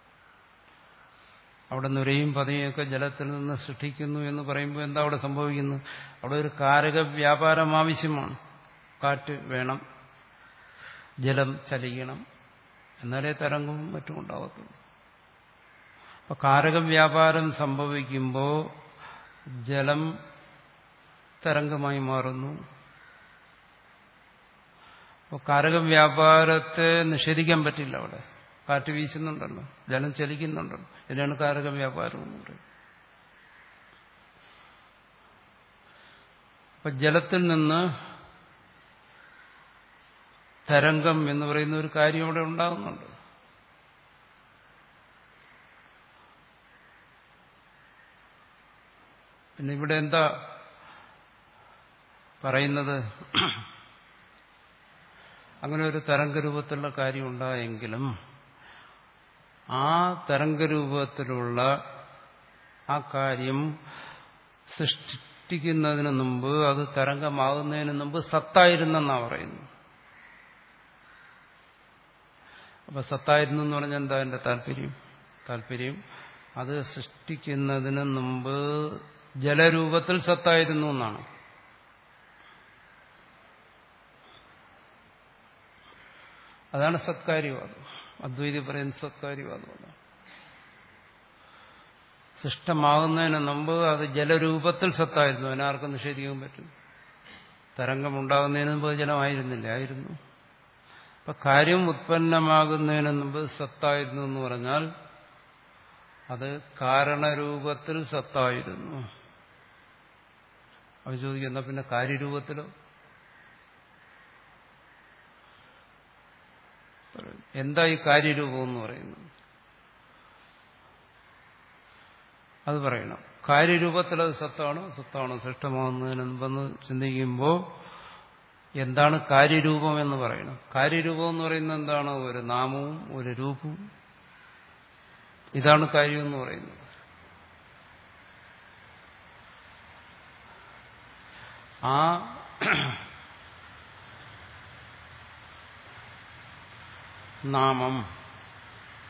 അവിടെ നുരയും പതയൊക്കെ ജലത്തിൽ നിന്ന് സൃഷ്ടിക്കുന്നു എന്ന് പറയുമ്പോൾ എന്താ അവിടെ സംഭവിക്കുന്നത്? അവിടെ ഒരു കാരക വ്യാപാരം ആവശ്യമാണ്. കാറ്റ് വേണം, ജലം ചലിക്കണം, എന്നാലേ തരംഗവും മറ്റും ഉണ്ടാകത്തുള്ളൂ. അപ്പൊ കാരക വ്യാപാരം സംഭവിക്കുമ്പോൾ ജലം തരംഗമായി മാറുന്നു. അപ്പോൾ കാരക വ്യാപാരത്തെ നിഷേധിക്കാൻ പറ്റില്ല. അവിടെ കാറ്റ് വീശുന്നുണ്ടല്ലോ, ജലം ചലിക്കുന്നുണ്ടല്ലോ. ഇതിനാണ് കാരക വ്യാപാരം എന്ന് പറയുന്നത്. അപ്പൊ ജലത്തിൽ നിന്ന് തരംഗം എന്ന് പറയുന്ന ഒരു കാര്യം അവിടെ ഉണ്ടാകുന്നുണ്ട്. പിന്നെ ഇവിടെ എന്താ പറയുന്നത്? അങ്ങനെ ഒരു തരംഗരൂപത്തിലുള്ള കാര്യം ഉണ്ടായെങ്കിലും ആ തരംഗരൂപത്തിലുള്ള ആ കാര്യം സൃഷ്ടിക്കുന്നതിന് മുമ്പ്, അത് തരംഗമാകുന്നതിന് മുമ്പ് സത്തായിരുന്നെന്നാണ് പറയുന്നത്. അപ്പൊ സത്തായിരുന്നു എന്ന് പറഞ്ഞാൽ എന്താ എന്റെ താല്പര്യം? താല്പര്യം അത് സൃഷ്ടിക്കുന്നതിന് മുമ്പ് ജലരൂപത്തിൽ സത്തായിരുന്നു എന്നാണ്. അതാണ് സത്കാര്യവാദം. അദ്വൈതി പറയുന്ന സത്കാര്യവാദമല്ല. സൃഷ്ടമാകുന്നതിന് മുമ്പ് അത് ജലരൂപത്തിൽ സത്തായിരുന്നു. അതിനാർക്കും നിഷേധിക്കാൻ പറ്റും. തരംഗമുണ്ടാകുന്നതിന് മുമ്പ് ജലമായിരുന്നില്ല, ആയിരുന്നു. അപ്പൊ കാര്യം ഉത്പന്നമാകുന്നതിന് മുമ്പ് സത്തായിരുന്നു എന്ന് പറഞ്ഞാൽ അത് കാരണരൂപത്തിൽ സത്തായിരുന്നു. അത് ചോദിക്കും, എന്നാ പിന്നെ കാര്യരൂപത്തിലോ? എന്താ ഈ കാര്യരൂപം എന്ന് പറയുന്നത്? അത് പറയണം. കാര്യരൂപത്തിൽ അത് സത്താണ്, സത്താണ് സൃഷ്ടമാകുന്നതിന് മുമ്പെന്ന് ചിന്തിക്കുമ്പോൾ എന്താണ് കാര്യരൂപം എന്ന് പറയണം. കാര്യരൂപം എന്ന് പറയുന്നത് എന്താണ്? ഒരു നാമവും ഒരു രൂപവും. ഇതാണ് കാര്യം എന്ന് പറയുന്നത്. ആ നാമം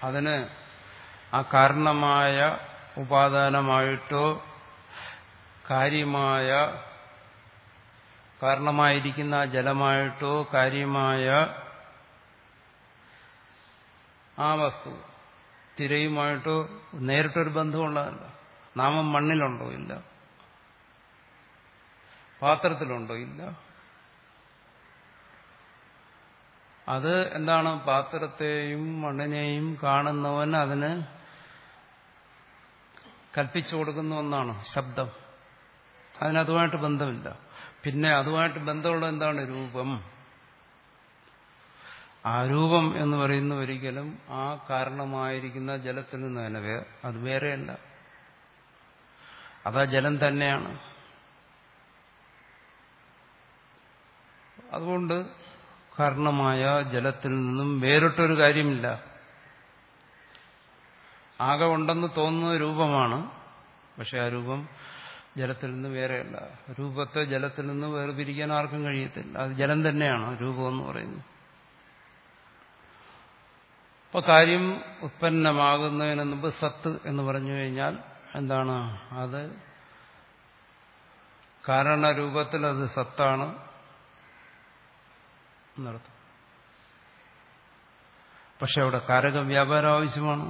അതിന് ആ കാരണമായ ഉപാദാനമായിട്ടോ കാര്യമായ കാരണമായിരിക്കുന്ന ജലമായിട്ടോ കാര്യമായ ആ വസ്തു തിരയുമായിട്ടോ നേരിട്ടൊരു ബന്ധമുള്ളതല്ല. നാമം മണ്ണിലുണ്ടോ? ഇല്ല. പാത്രത്തിലുണ്ടോ? ഇല്ല. അത് എന്താണ്? പാത്രത്തെയും മണ്ണിനെയും കാണുന്നവൻ അതിന് കൽപ്പിച്ചു കൊടുക്കുന്ന ഒന്നാണ് ശബ്ദം. അതിനതുമായിട്ട് ബന്ധമില്ല. പിന്നെ അതുമായിട്ട് ബന്ധമുള്ള എന്താണ്? രൂപം. ആ രൂപം എന്ന് പറയുന്ന ഒരിക്കലും ആ കാരണമായിരിക്കുന്ന ജലത്തിൽ നിന്ന് തന്നെ അത് വേറെയല്ല. അതാ ജലം തന്നെയാണ്. അതുകൊണ്ട് കാരണമായ ജലത്തിൽ നിന്നും വേറിട്ടൊരു കാര്യമില്ല. ആകെ ഉണ്ടെന്ന് തോന്നുന്ന രൂപമാണ്. പക്ഷെ ആ രൂപം ജലത്തിൽ നിന്ന് വേറെയല്ല. രൂപത്തെ ജലത്തിൽ നിന്ന് വേർതിരിക്കാൻ ആർക്കും കഴിയത്തില്ല. അത് ജലം തന്നെയാണ് രൂപം എന്ന് പറയുന്നത്. അപ്പൊ കാര്യം ഉത്പന്നമാകുന്നതിന് മുമ്പ് സത്ത് എന്ന് പറഞ്ഞു കഴിഞ്ഞാൽ എന്താണ്? അത് കാരണരൂപത്തിൽ അത് സത്താണ് എന്നർത്ഥം. പക്ഷെ അവിടെ കാരക വ്യാപാരം ആവശ്യമാണ്.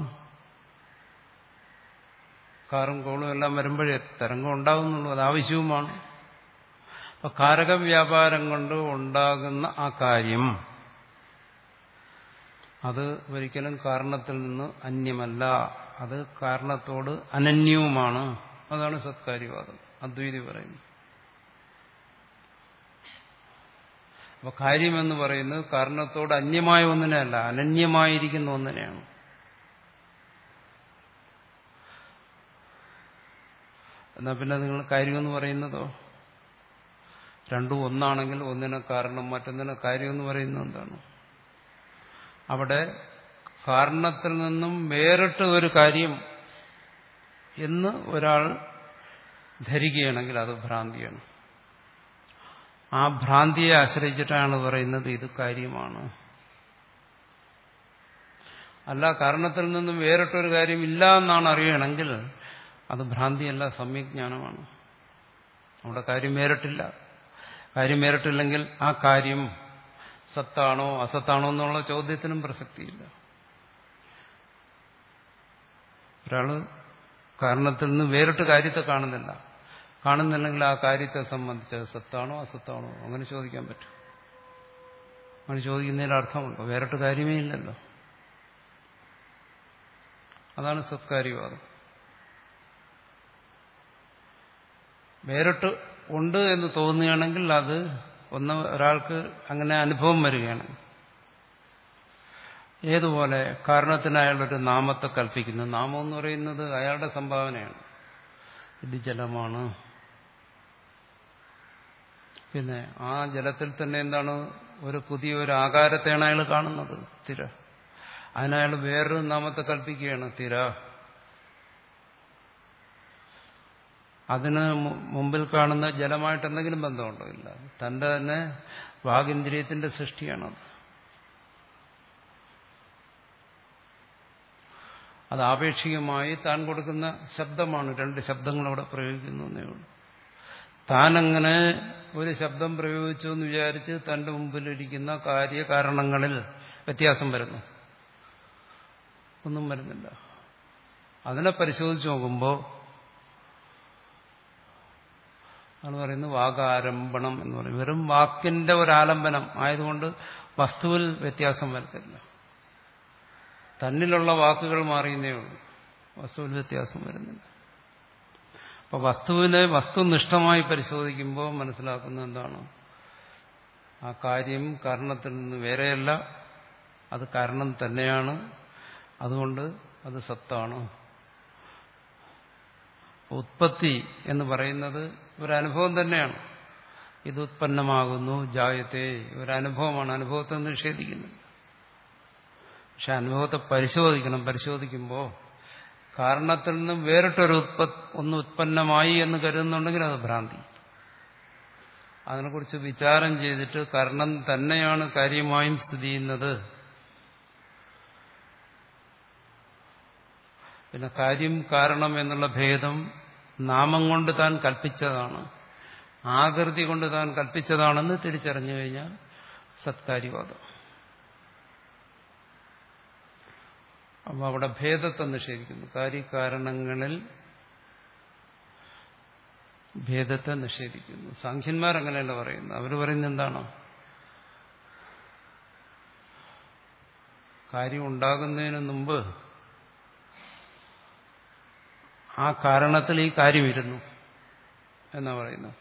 കാറും കോളും എല്ലാം വരുമ്പോഴേ തരംഗം ഉണ്ടാകുന്നുള്ളൂ. അത് ആവശ്യവുമാണ്. അപ്പൊ കാരക വ്യാപാരം കൊണ്ട് ഉണ്ടാകുന്ന ആ കാര്യം അത് ഒരിക്കലും കാരണത്തിൽ നിന്ന് അന്യമല്ല. അത് കാരണത്തോട് അനന്യവുമാണ്. അതാണ് സത്കാര്യവാദം, അദ്വൈതി പറയുന്നത്. അപ്പൊ കാര്യമെന്ന് പറയുന്നത് കാരണത്തോട് അന്യമായ ഒന്നിനെയല്ല, അനന്യമായിരിക്കുന്ന ഒന്നിനെയാണ്. എന്നാ പിന്നെ നിങ്ങൾ കാര്യമെന്ന് പറയുന്നതോ? രണ്ടും ഒന്നാണെങ്കിൽ ഒന്നിനെ കാരണം മറ്റൊന്നിനെ കാര്യമെന്ന് പറയുന്നത് എന്താണ്? അവിടെ കാരണത്തിൽ നിന്നും വേറിട്ട് ഒരു കാര്യം എന്ന് ഒരാൾ ധരിക്കുകയാണെങ്കിൽ അത് ഭ്രാന്തിയാണ്. ആ ഭ്രാന്തിയെ ആശ്രയിച്ചിട്ടാണ് പറയുന്നത് ഇത് കാര്യമാണ്. അല്ല, കാരണത്തിൽ നിന്നും വേറിട്ടൊരു കാര്യം ഇല്ല എന്നാണ് അറിയണമെങ്കിൽ അത് ഭ്രാന്തിയല്ല, സമ്യജ്ഞാനമാണ്. അവിടെ കാര്യം വേറിട്ടില്ല. കാര്യം വേറിട്ടില്ലെങ്കിൽ ആ കാര്യം സത്താണോ അസത്താണോ എന്നുള്ള ചോദ്യത്തിനും പ്രസക്തിയില്ല. ഒരാള് കാരണത്തിൽ നിന്ന് വേറിട്ട് കാര്യത്തെ കാണുന്നില്ല. കാണുന്നില്ലെങ്കിൽ ആ കാര്യത്തെ സംബന്ധിച്ച് സത്താണോ അസത്താണോ അങ്ങനെ ചോദിക്കാൻ പറ്റും. അങ്ങനെ ചോദിക്കുന്നതിൽ അർത്ഥമുണ്ടോ? വേറിട്ട് കാര്യമേ ഇല്ലല്ലോ. അതാണ് സത്കാര്യവാദം. വേറിട്ട് ഉണ്ട് എന്ന് തോന്നുകയാണെങ്കിൽ അത് ഒന്ന് ഒരാൾക്ക് അങ്ങനെ അനുഭവം വരികയാണ്. ഏതുപോലെ കാരണത്തിന് അയാളൊരു നാമത്തെ കൽപ്പിക്കുന്നു. നാമം എന്ന് പറയുന്നത് അയാളുടെ സംഭാവനയാണ്. ഇത് ജലമാണ്. പിന്നെ ആ ജലത്തിൽ തന്നെ എന്താണ്? ഒരു പുതിയ ഒരു ആകാരത്തെയാണ് അയാൾ കാണുന്നത്, തിര. അതിനയാൾ വേറൊരു നാമത്തെ കൽപ്പിക്കുകയാണ്, തിര. അതിന് മുമ്പിൽ കാണുന്ന ജലമായിട്ട് എന്തെങ്കിലും ബന്ധമുണ്ടോ? ഇല്ല. തന്റെ തന്നെ വാഗിന്ദ്രിയത്തിന്റെ സൃഷ്ടിയാണത്. അത് ആപേക്ഷികമായി താൻ കൊടുക്കുന്ന ശബ്ദമാണ്. രണ്ട് ശബ്ദങ്ങൾ അവിടെ പ്രയോഗിക്കുന്നു എന്നേ ഉള്ളൂ. താനങ്ങനെ ഒരു ശബ്ദം പ്രയോഗിച്ചു എന്ന് വിചാരിച്ച് തന്റെ മുമ്പിലിരിക്കുന്ന കാര്യകാരണങ്ങളിൽ വ്യത്യാസം വരുന്നു? ഒന്നും വരുന്നില്ല. അതിനെ പരിശോധിച്ച് നോക്കുമ്പോൾ ആണ് പറയുന്നത് വാകാരംഭണം എന്ന് പറയും. വെറും വാക്കിന്റെ ഒരാലംബനം ആയതുകൊണ്ട് വസ്തുവിൽ വ്യത്യാസം വരത്തില്ല. തന്നിലുള്ള വാക്കുകൾ മാറിയെന്നേ ഉള്ളൂ, വസ്തുവിൽ വ്യത്യാസം വരുന്നില്ല. അപ്പൊ വസ്തുവിനെ വസ്തുനിഷ്ഠമായി പരിശോധിക്കുമ്പോൾ മനസ്സിലാക്കുന്നത് എന്താണ്? ആ കാര്യം കാരണത്തിൽ നിന്ന് വേറെയല്ല, അത് കാരണം തന്നെയാണ്. അതുകൊണ്ട് അത് സത്താണ്. ഉത്പത്തി എന്ന് പറയുന്നത് ഒരനുഭവം തന്നെയാണ്. ഇത് ഉത്പന്നമാകുന്നു, ജായത്തെ, ഒരനുഭവമാണ്. അനുഭവത്തെ നിഷേധിക്കുന്നു. പക്ഷെ അനുഭവത്തെ പരിശോധിക്കണം. പരിശോധിക്കുമ്പോൾ കാരണത്തിൽ നിന്നും വേറിട്ടൊരു ഉത്പ ഒന്ന് ഉത്പന്നമായി എന്ന് കരുതുന്നുണ്ടെങ്കിൽ അത് ഭ്രാന്തി. അതിനെക്കുറിച്ച് വിചാരം ചെയ്തിട്ട് കാരണം തന്നെയാണ് കാര്യമായും സ്ഥിതി ചെയ്യുന്നത് പിന്നെ കാര്യം കാരണം എന്നുള്ള ഭേദം നാമം കൊണ്ട് താൻ കൽപ്പിച്ചതാണ്, ആകൃതി കൊണ്ട് താൻ കൽപ്പിച്ചതാണെന്ന് തിരിച്ചറിഞ്ഞു കഴിഞ്ഞാൽ സത്കാര്യവാദം. അപ്പോൾ അവിടെ ഭേദത്തെ നിഷേധിക്കുന്നു. കാര്യകാരണങ്ങളിൽ ഭേദത്തെ നിഷേധിക്കുന്നു. സാഖ്യന്മാരങ്ങനെയല്ല പറയുന്നത്. അവർ പറയുന്നത് എന്താണ്? കാര്യം ഉണ്ടാകുന്നതിന് മുമ്പ് ആ കാരണത്തിൽ ഈ കാര്യം ഇരുന്നു എന്നാ പറയുന്നത്.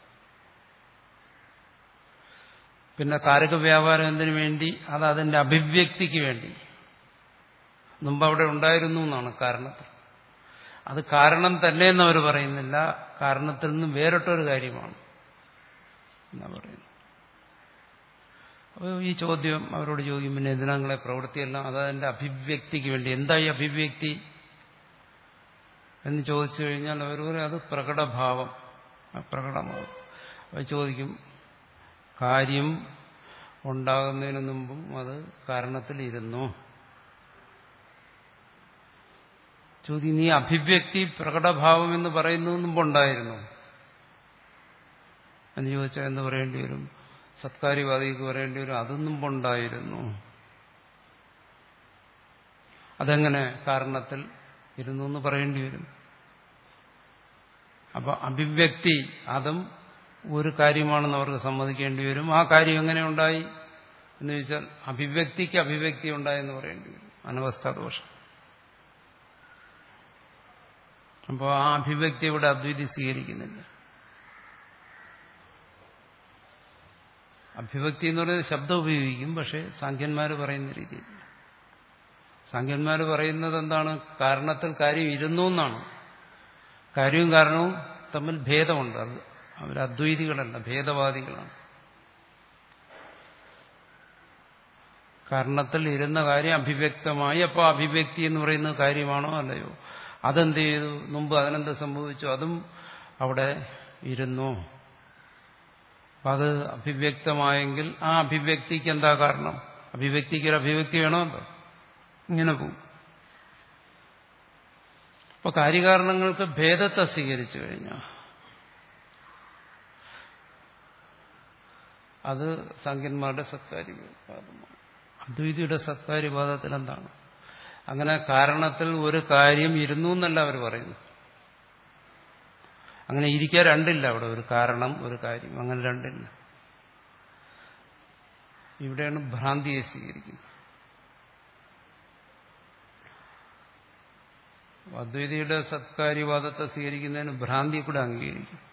പിന്നെ കാരക വ്യാപാരം എന്തിനു വേണ്ടി? അത് അതിന്റെ അഭിവ്യക്തിക്ക് വേണ്ടി. മുമ്പ് അവിടെ ഉണ്ടായിരുന്നു എന്നാണ് കാരണത്തിൽ. അത് കാരണം തന്നെ എന്നവർ പറയുന്നില്ല, കാരണത്തിൽ നിന്നും വേറിട്ടൊരു കാര്യമാണ് എന്നാ പറയുന്നത്. അപ്പോൾ ഈ ചോദ്യം അവരോട് ചോദിക്കും, പിന്നെ എന്തിനാ നിങ്ങളെ പ്രവൃത്തിയെല്ലാം? അതതിന്റെ അഭിവ്യക്തിക്ക് വേണ്ടി. എന്തായി അഭിവ്യക്തി എന്ന് ചോദിച്ചു കഴിഞ്ഞാൽ അവർ പറയും അത് പ്രകടഭാവം, പ്രകടമാവും. അപ്പോൾ ചോദിക്കും, കാര്യം ഉണ്ടാകുന്നതിന് മുമ്പും അത് കാരണത്തിൽ ഇരുന്നു. ചോദ്യം, നീ അഭിവ്യക്തി പ്രകടഭാവം എന്ന് പറയുന്നത് മുമ്പുണ്ടായിരുന്നു എന്ന് ചോദിച്ചാൽ എന്ന് പറയേണ്ടി വരും? സത്കാര്യവാദിക്ക് പറയേണ്ടി വരും അത് മുമ്പുണ്ടായിരുന്നു. അതെങ്ങനെ കാരണത്തിൽ ഇരുന്നു എന്ന് പറയേണ്ടി വരും. അപ്പൊ അഭിവ്യക്തി അതും ഒരു കാര്യമാണെന്ന് അവർക്ക് സമ്മതിക്കേണ്ടി വരും. ആ കാര്യം എങ്ങനെ ഉണ്ടായി എന്ന് ചോദിച്ചാൽ അഭിവ്യക്തിക്ക് അഭിവ്യക്തി ഉണ്ടായെന്ന് പറയേണ്ടി വരും. അനവസ്ഥാദോഷം. അപ്പോൾ ആ അഭിവ്യക്തി ഇവിടെ അദ്വൈതി സ്വീകരിക്കുന്നില്ല. അഭിവ്യക്തി എന്ന് പറയുന്നത് ശബ്ദം ഉപയോഗിക്കും, പക്ഷെ സാഖ്യന്മാർ പറയുന്ന രീതിയിൽ. സാഖ്യന്മാർ പറയുന്നത് എന്താണ്? കാരണത്തിൽ കാര്യം ഇരുന്നു എന്നാണ്. കാര്യവും കാരണവും തമ്മിൽ ഭേദമുണ്ട്. അത് അവർ അദ്വൈതികളല്ല, ഭേദവാദികളാണ്. കാരണത്തിൽ ഇരുന്ന കാര്യം അഭിവ്യക്തമായി. അപ്പോൾ അഭിവ്യക്തി എന്ന് പറയുന്ന കാര്യമാണോ അല്ലയോ? അതെന്ത് ചെയ്തു? മുമ്പ് അതിനെന്ത് സംഭവിച്ചു? അതും അവിടെ ഇരുന്നു. അപ്പം അത് അഭിവ്യക്തമായെങ്കിൽ ആ അഭിവ്യക്തിക്ക് എന്താ കാരണം? അഭിവ്യക്തിക്ക് ഒരു അഭിവ്യക്തി വേണോ? എന്തോ ഇങ്ങനെ പോകും. അപ്പൊ കാര്യകാരണങ്ങൾക്ക് ഭേദത്തെ സ്വീകരിച്ചു കഴിഞ്ഞാൽ അത് സാഖ്യന്മാരുടെ സത്കാര്യവാദമാണ്. അദ്വൈതിയുടെ സത്കാര്യവാദത്തിൽ എന്താണ്? അങ്ങനെ കാരണത്തിൽ ഒരു കാര്യം ഇരുന്നു എന്നല്ല അവർ പറയുന്നു. അങ്ങനെ ഇരിക്കാൻ രണ്ടില്ല അവിടെ, ഒരു കാരണം ഒരു കാര്യം, അങ്ങനെ രണ്ടില്ല. ഇവിടെയാണ് ഭ്രാന്തിയെ സ്വീകരിക്കുന്നത്. അദ്വൈതിയുടെ സത്കാര്യവാദത്തെ സ്വീകരിക്കുന്നതിന് ഭ്രാന്തിയെ കൂടെ അംഗീകരിക്കും.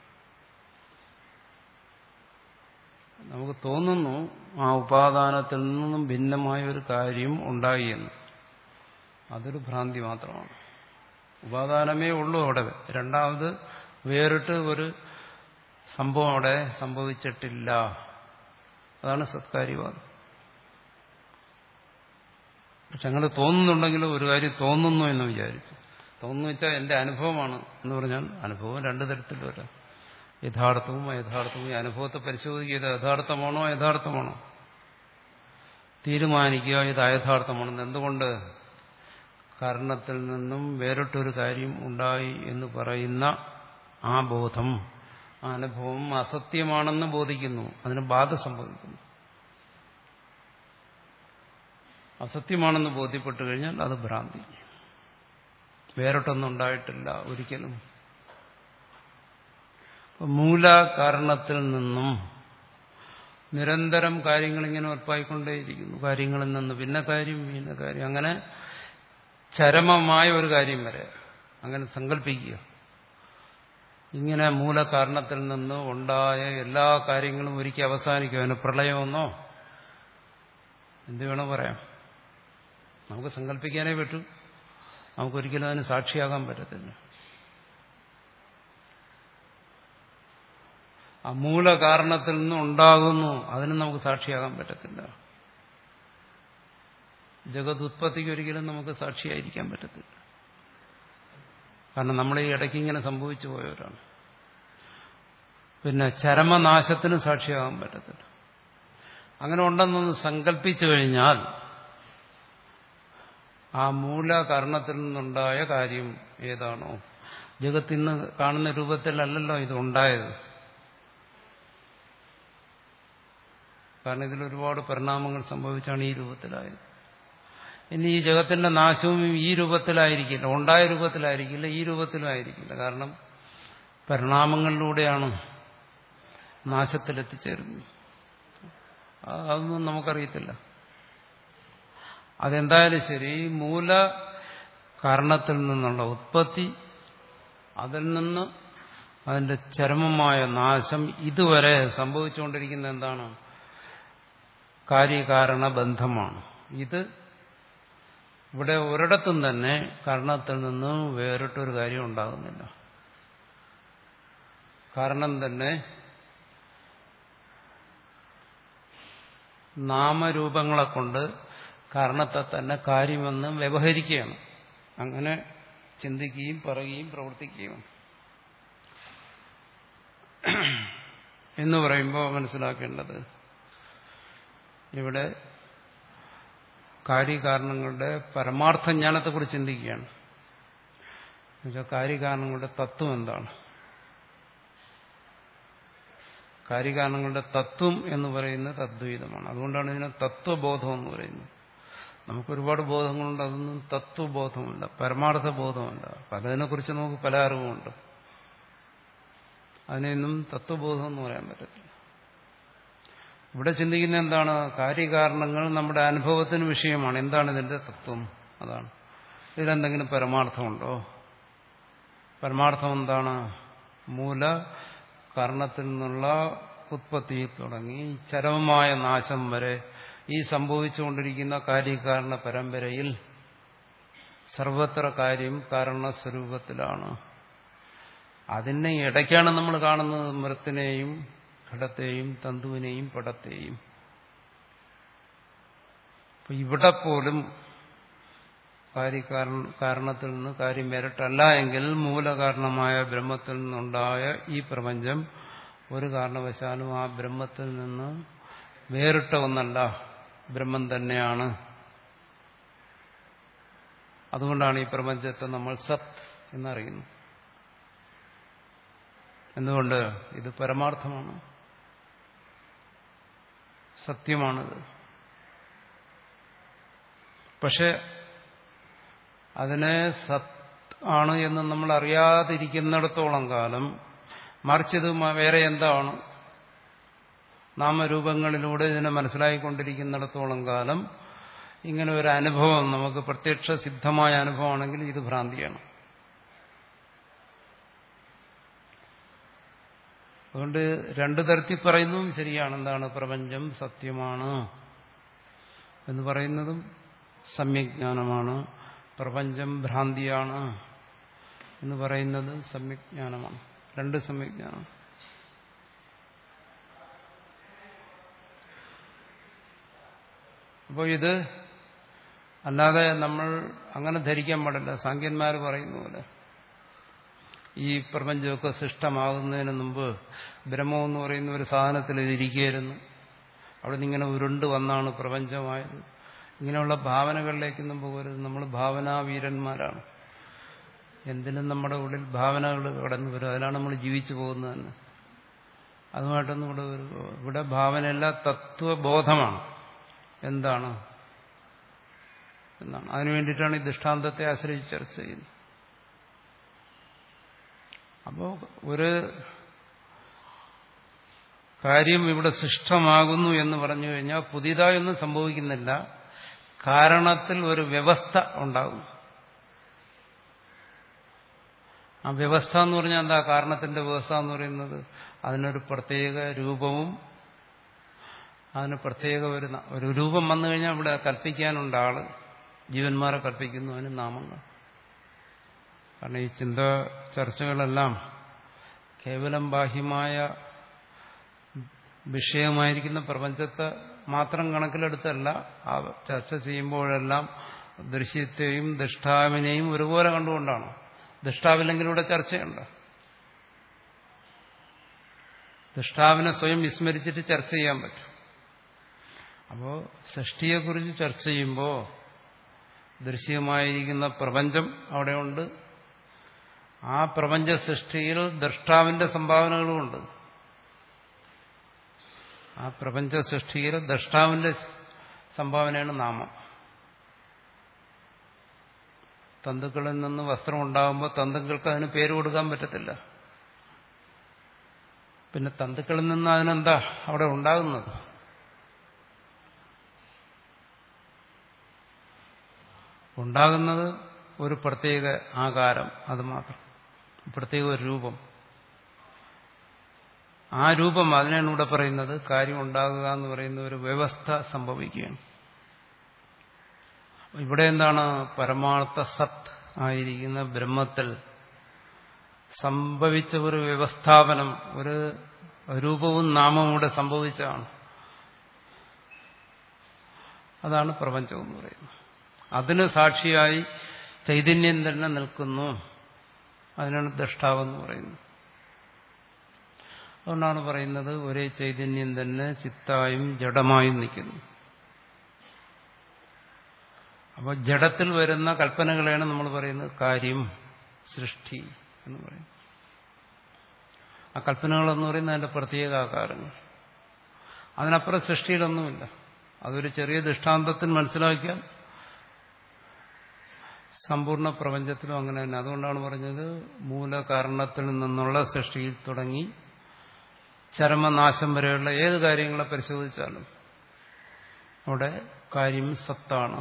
നമുക്ക് തോന്നുന്നു ആ ഉപാദാനത്തിൽ നിന്നും ഭിന്നമായ ഒരു കാര്യം ഉണ്ടായി എന്ന്. അതൊരു ഭ്രാന്തി മാത്രമാണ്. ഉപാദാനമേ ഉള്ളൂ അവിടെ. രണ്ടാമത് വേറിട്ട് ഒരു സംഭവം അവിടെ സംഭവിച്ചിട്ടില്ല. അതാണ് സത്കാര്യവാദം. പക്ഷെ അങ്ങനെ തോന്നുന്നുണ്ടെങ്കിലും ഒരു കാര്യം തോന്നുന്നു എന്ന് വിചാരിച്ചു. തോന്നുന്നു വെച്ചാൽ എന്റെ അനുഭവമാണ് എന്ന് പറഞ്ഞാൽ അനുഭവം രണ്ടു തരത്തിൽ വരാം. യഥാർത്ഥവും അയഥാർത്ഥവും. ഈ അനുഭവത്തെ പരിശോധിക്കുക, യഥാർത്ഥമാണോ യഥാർത്ഥമാണോ തീരുമാനിക്കുക ഇത് അയഥാർത്ഥമാണെന്ന്. എന്തുകൊണ്ട്? കാരണത്തിൽ നിന്നും വേറിട്ടൊരു കാര്യം ഉണ്ടായി എന്ന് പറയുന്ന ആ ബോധം, ആ അനുഭവം അസത്യമാണെന്ന് ബോധിക്കുന്നു. അതിന് ബാധ സംഭവിക്കുന്നു. അസത്യമാണെന്ന് ബോധ്യപ്പെട്ടു കഴിഞ്ഞാൽ അത് ഭ്രാന്തി. വേറിട്ടൊന്നും ഉണ്ടായിട്ടില്ല ഒരിക്കലും. മൂല കാരണത്തിൽ നിന്നും നിരന്തരം കാര്യങ്ങളിങ്ങനെ ഉറപ്പായിക്കൊണ്ടേയിരിക്കുന്നു. കാര്യങ്ങളിൽ നിന്ന് പിന്നെ കാര്യം, പിന്നെ കാര്യം, അങ്ങനെ ചരമമായ ഒരു കാര്യം വരെ അങ്ങനെ സങ്കല്പിക്കുക. ഇങ്ങനെ മൂലകാരണത്തിൽ നിന്ന് ഉണ്ടായ എല്ലാ കാര്യങ്ങളും ഒരിക്കൽ അവസാനിക്കും. അതിന് പ്രളയമെന്നോ എന്ത് വേണോ പറയാം. നമുക്ക് സങ്കല്പിക്കാനേ പറ്റൂ. നമുക്കൊരിക്കലും അതിന് സാക്ഷിയാകാൻ പറ്റത്തില്ല. ആ മൂലകാരണത്തിൽ നിന്ന് ഉണ്ടാകുന്നു, അതിന് നമുക്ക് സാക്ഷിയാകാൻ പറ്റത്തില്ല. ജഗത് ഉത്പത്തിക്ക് ഒരിക്കലും നമുക്ക് സാക്ഷിയായിരിക്കാൻ പറ്റത്തില്ല. കാരണം നമ്മൾ ഈ ഇടയ്ക്ക് ഇങ്ങനെ സംഭവിച്ചു പോയവരാണ്. പിന്നെ ചരമനാശത്തിന് സാക്ഷിയാകാൻ പറ്റത്തില്ല. അങ്ങനെ ഉണ്ടെന്നൊന്ന് സങ്കല്പിച്ചു കഴിഞ്ഞാൽ ആ മൂലകാരണത്തിൽ നിന്നുണ്ടായ കാര്യം ഏതാണോ, ജഗത്തിൽ നിന്ന് കാണുന്ന രൂപത്തിലല്ലല്ലോ ഇത് ഉണ്ടായത്. കാരണം ഇതിൽ ഒരുപാട് പരിണാമങ്ങൾ സംഭവിച്ചാണ് ഈ രൂപത്തിലായത്. ഇനി ഈ ജഗത്തിന്റെ നാശവും ഈ രൂപത്തിലായിരിക്കില്ല, ഉണ്ടായ രൂപത്തിലായിരിക്കില്ല, ഈ രൂപത്തിലായിരിക്കില്ല. കാരണം പരിണാമങ്ങളിലൂടെയാണ് നാശത്തിലെത്തിച്ചേരുന്നത്. അതൊന്നും നമുക്കറിയത്തില്ല. അതെന്തായാലും ശരി, മൂല കാരണത്തിൽ നിന്നുള്ള ഉത്പത്തി, അതിൽ നിന്ന് അതിന്റെ ചരമമായ നാശം, ഇതുവരെ സംഭവിച്ചുകൊണ്ടിരിക്കുന്ന എന്താണ്? കാര്യകാരണ ബന്ധമാണ്. ഇത് ഇവിടെ ഒരിടത്തും തന്നെ കാരണത്തിൽ നിന്ന് വേറിട്ടൊരു കാര്യം ഉണ്ടാകുന്നില്ല. കാരണം തന്നെ നാമരൂപങ്ങളെ കൊണ്ട് കാരണത്തെ തന്നെ കാര്യമെന്ന് വ്യവഹരിക്കുകയാണ്. അങ്ങനെ ചിന്തിക്കുകയും പറയുകയും പ്രവർത്തിക്കുകയും എന്ന് പറയുമ്പോൾ മനസ്സിലാക്കേണ്ടത് ഇവിടെ കാര്യകാരണങ്ങളുടെ പരമാർത്ഥ ജ്ഞാനത്തെക്കുറിച്ച് ചിന്തിക്കുകയാണ്. എന്നുവെച്ചാൽ കാര്യകാരണങ്ങളുടെ തത്വം എന്താണ്? കാര്യകാരണങ്ങളുടെ തത്വം എന്ന് പറയുന്നത് അദ്വൈതമാണ്. അതുകൊണ്ടാണ് ഇതിനെ തത്വബോധം എന്ന് പറയുന്നത്. നമുക്കൊരുപാട് ബോധങ്ങളുണ്ട്, അതൊന്നും തത്വബോധമല്ല, പരമാർത്ഥ ബോധമല്ല. പലതിനെക്കുറിച്ച് നമുക്ക് പല അറിവുമുണ്ട്. അതിനെയൊന്നും തത്വബോധം എന്ന് പറയാൻ പറ്റത്തില്ല. ഇവിടെ ചിന്തിക്കുന്ന എന്താണ്? കാര്യകാരണങ്ങൾ നമ്മുടെ അനുഭവത്തിന് വിഷയമാണ്. എന്താണ് ഇതിന്റെ തത്വം? അതാണ്. ഇതിലെന്തെങ്കിലും പരമാർത്ഥമുണ്ടോ? പരമാർത്ഥം എന്താണ്? മൂല കാരണത്തിൽ നിന്നുള്ള ഉത്പത്തി തുടങ്ങി ചരമമായ നാശം വരെ ഈ സംഭവിച്ചുകൊണ്ടിരിക്കുന്ന കാര്യകാരണ പരമ്പരയിൽ സർവത്ര കാര്യം കാരണസ്വരൂപത്തിലാണ്. അതിനെ ഇടയ്ക്കാണ് നമ്മൾ കാണുന്നത് മൃത്തിനെയും ഘടത്തെയും തന്തുവിനെയും പടത്തെയും. അപ്പൊ ഇവിടെ പോലും കാര്യകാരണത്തിൽ നിന്ന് കാര്യം വേറിട്ടല്ല എങ്കിൽ മൂലകാരണമായ ബ്രഹ്മത്തിൽ നിന്നുണ്ടായ ഈ പ്രപഞ്ചം ഒരു കാരണവശാലും ആ ബ്രഹ്മത്തിൽ നിന്ന് വേറിട്ട ഒന്നല്ല, ബ്രഹ്മം തന്നെയാണ്. അതുകൊണ്ടാണ് ഈ പ്രപഞ്ചത്തെ നമ്മൾ സത് എന്നറിയുന്നത്. എന്തുകൊണ്ട്? ഇത് പരമാർത്ഥമാണ്, സത്യമാണിത്. പക്ഷെ അതിനെ സത് ആണ് എന്ന് നമ്മൾ അറിയാതിരിക്കുന്നിടത്തോളം കാലം, മറിച്ചത് വേറെ എന്താണ്, നാമരൂപങ്ങളിലൂടെ ഇതിനെ മനസ്സിലാക്കിക്കൊണ്ടിരിക്കുന്നിടത്തോളം കാലം ഇങ്ങനെ ഒരു അനുഭവം നമുക്ക് പ്രത്യക്ഷ സിദ്ധമായ അനുഭവമാണെങ്കിൽ ഇത് ഭ്രാന്തിയാണ്. അതുകൊണ്ട് രണ്ടു തരത്തിൽ പറയുന്നതും ശരിയാണ്. എന്താണ്? പ്രപഞ്ചം സത്യമാണ് എന്ന് പറയുന്നതും സമ്യജ്ഞാനമാണ്, പ്രപഞ്ചം ഭ്രാന്തിയാണ് എന്ന് പറയുന്നത് സമ്യജ്ഞാനമാണ്. രണ്ട് സമ്യജ്ഞാനം. അപ്പോൾ ഇത് അല്ലാതെ നമ്മൾ അങ്ങനെ ധരിക്കാൻ പാടില്ല. സാങ്കേന്മാർ പറയുന്ന പോലെ ഈ പ്രപഞ്ചമൊക്കെ സൃഷ്ടമാകുന്നതിന് മുമ്പ് ബ്രഹ്മം എന്ന് പറയുന്ന ഒരു സാധനത്തിൽ ഇതിരിക്കുകയായിരുന്നു, അവിടെ നിന്ന് ഇങ്ങനെ ഉരുണ്ട് വന്നാണ് പ്രപഞ്ചമായത്. ഇങ്ങനെയുള്ള ഭാവനകളിലേക്ക് മുമ്പ് പോകരുത്. നമ്മൾ ഭാവനാവീരന്മാരാണ്. എന്തിനും നമ്മുടെ ഉള്ളിൽ ഭാവനകൾ കടന്നു വരും. അതിലാണ് നമ്മൾ ജീവിച്ചു പോകുന്നത് തന്നെ. അതുമായിട്ടൊന്നും ഇവിടെ ഒരു ഇവിടെ ഭാവനയല്ല, തത്വബോധമാണ്. എന്താണ് എന്നാണ്. അതിനു വേണ്ടിയിട്ടാണ് ഈ ദൃഷ്ടാന്തത്തെ ആശ്രയിച്ച് ചർച്ച ചെയ്യുന്നത്. അപ്പോൾ ഒരു കാര്യം ഇവിടെ സൃഷ്ടമാകുന്നു എന്ന് പറഞ്ഞു കഴിഞ്ഞാൽ പുതിയതായൊന്നും സംഭവിക്കുന്നില്ല, കാരണത്തിൽ ഒരു വ്യവസ്ഥ ഉണ്ടാകും. ആ വ്യവസ്ഥ എന്ന് പറഞ്ഞാൽ എന്താ? കാരണത്തിന്റെ വ്യവസ്ഥ എന്ന് പറയുന്നത് അതിനൊരു പ്രത്യേക രൂപവും അതിന് പ്രത്യേക ഒരു ഒരു രൂപം വന്നു കഴിഞ്ഞാൽ ഇവിടെ കൽപ്പിക്കാനുണ്ട് ആള്. ജീവന്മാരെ കൽപ്പിക്കുന്നു, അതിന് നാമങ്ങൾ. കാരണം ഈ ചിന്ത ചർച്ചകളെല്ലാം കേവലം ബാഹ്യമായ വിഷയമായിരിക്കുന്ന പ്രപഞ്ചത്തെ മാത്രം കണക്കിലെടുത്തല്ല ആ ചർച്ച ചെയ്യുമ്പോഴെല്ലാം ദൃശ്യത്തെയും ദൃഷ്ടാവിനെയും ഒരുപോലെ കണ്ടുകൊണ്ടാണ്. ദൃഷ്ടാവില്ലെങ്കിൽ ഇവിടെ ചർച്ചയുണ്ട്. ദൃഷ്ടാവിനെ സ്വയം വിസ്മരിച്ചിട്ട് ചർച്ച ചെയ്യാൻ പറ്റും. അപ്പോൾ സൃഷ്ടിയെക്കുറിച്ച് ചർച്ച ചെയ്യുമ്പോൾ ദൃശ്യമായിരിക്കുന്ന പ്രപഞ്ചം അവിടെയുണ്ട്. ആ പ്രപഞ്ച സൃഷ്ടിയിൽ ദ്രഷ്ടാവിന്റെ സംഭാവനകളുമുണ്ട്. ആ പ്രപഞ്ച സൃഷ്ടിയിൽ ദ്രഷ്ടാവിന്റെ സംഭാവനയാണ് നാമം. തന്തുക്കളിൽ നിന്ന് വസ്ത്രം ഉണ്ടാകുമ്പോൾ തന്തുക്കൾക്ക് അതിന് പേര് കൊടുക്കാൻ പറ്റത്തില്ല. പിന്നെ തന്തുക്കളിൽ നിന്ന് അതിനെന്താ അവിടെ ഉണ്ടാകുന്നത്? ഉണ്ടാകുന്നത് ഒരു പ്രത്യേക ആകാരം, അത് മാത്രം, പ്രത്യേക ഒരു രൂപം. ആ രൂപം, അതിനാണ് ഇവിടെ പറയുന്നത് കാര്യം ഉണ്ടാകുക എന്ന് പറയുന്ന ഒരു വ്യവസ്ഥ സംഭവിക്കുകയാണ്. ഇവിടെ എന്താണ്? പരമാർത്ഥ സത്ത് ആയിരിക്കുന്ന ബ്രഹ്മത്തിൽ സംഭവിച്ച ഒരു വ്യവസ്ഥാപനം, ഒരു രൂപവും നാമവും ഇവിടെ സംഭവിച്ചതാണ്. അതാണ് പ്രപഞ്ചം എന്ന് പറയുന്നത്. അതിന് സാക്ഷിയായി ചൈതന്യം തന്നെ നിൽക്കുന്നു. അതിനാണ് ദ്രഷ്ടാവെന്ന് പറയുന്നത്. അതുകൊണ്ടാണ് പറയുന്നത് ഒരേ ചൈതന്യം തന്നെ ചിത്തായും ജഡമായും നിൽക്കുന്നു. അപ്പോൾ ജഡത്തിൽ വരുന്ന കൽപ്പനകളെയാണ് നമ്മൾ പറയുന്നത് കാര്യം, സൃഷ്ടി എന്ന് പറയുന്നത്. ആ കൽപ്പനകളെന്ന് പറയുന്നത് അതിന്റെ പ്രത്യേക ആകാരങ്ങൾ. അതിനപ്പുറം സൃഷ്ടിയിലൊന്നുമില്ല. അതൊരു ചെറിയ ദൃഷ്ടാന്തത്തിൽ മനസ്സിലാക്കിയാൽ സമ്പൂർണ്ണ പ്രപഞ്ചത്തിലും അങ്ങനെ തന്നെ. അതുകൊണ്ടാണ് പറഞ്ഞത് മൂലകാരണത്തിൽ നിന്നുള്ള സൃഷ്ടിയിൽ തുടങ്ങി ചരമനാശം വരെയുള്ള ഏത് കാര്യങ്ങളെ പരിശോധിച്ചാലും അവിടെ കാര്യം സത്താണ്.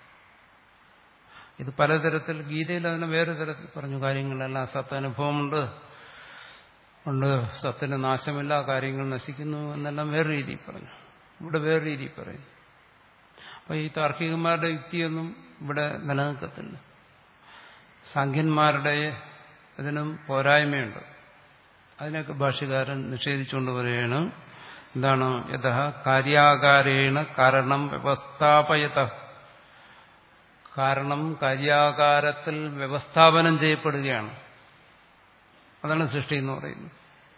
ഇത് പലതരത്തിൽ ഗീതയിൽ അതിനെ വേറെ തരത്തിൽ പറഞ്ഞു. കാര്യങ്ങളെല്ലാം സത്തനുഭവമുണ്ട്, ഉണ്ട്, സത്തിന് നാശമില്ല, കാര്യങ്ങൾ നശിക്കുന്നു എന്നെല്ലാം വേറെ രീതിയിൽ പറഞ്ഞു. ഇവിടെ വേറെ രീതിയിൽ പറയുന്നു. അപ്പൊ ഈ താർക്കികന്മാരുടെ യുക്തിയൊന്നും ഇവിടെ നിലനിൽക്കത്തില്ല. സാഖ്യന്മാരുടെ ഇതിനും പോരായ്മയുണ്ട്. അതിനൊക്കെ ഭാഷ്യകാരൻ നിഷേധിച്ചുകൊണ്ട് പറയുകയാണ്. എന്താണ്? യഥ കാര്യാകാരേണ കാരണം വ്യവസ്ഥാപയത. കാരണം കാര്യാകാരത്തിൽ വ്യവസ്ഥാപനം ചെയ്യപ്പെടുകയാണ്. അതാണ് സൃഷ്ടി എന്ന് പറയുന്നത്.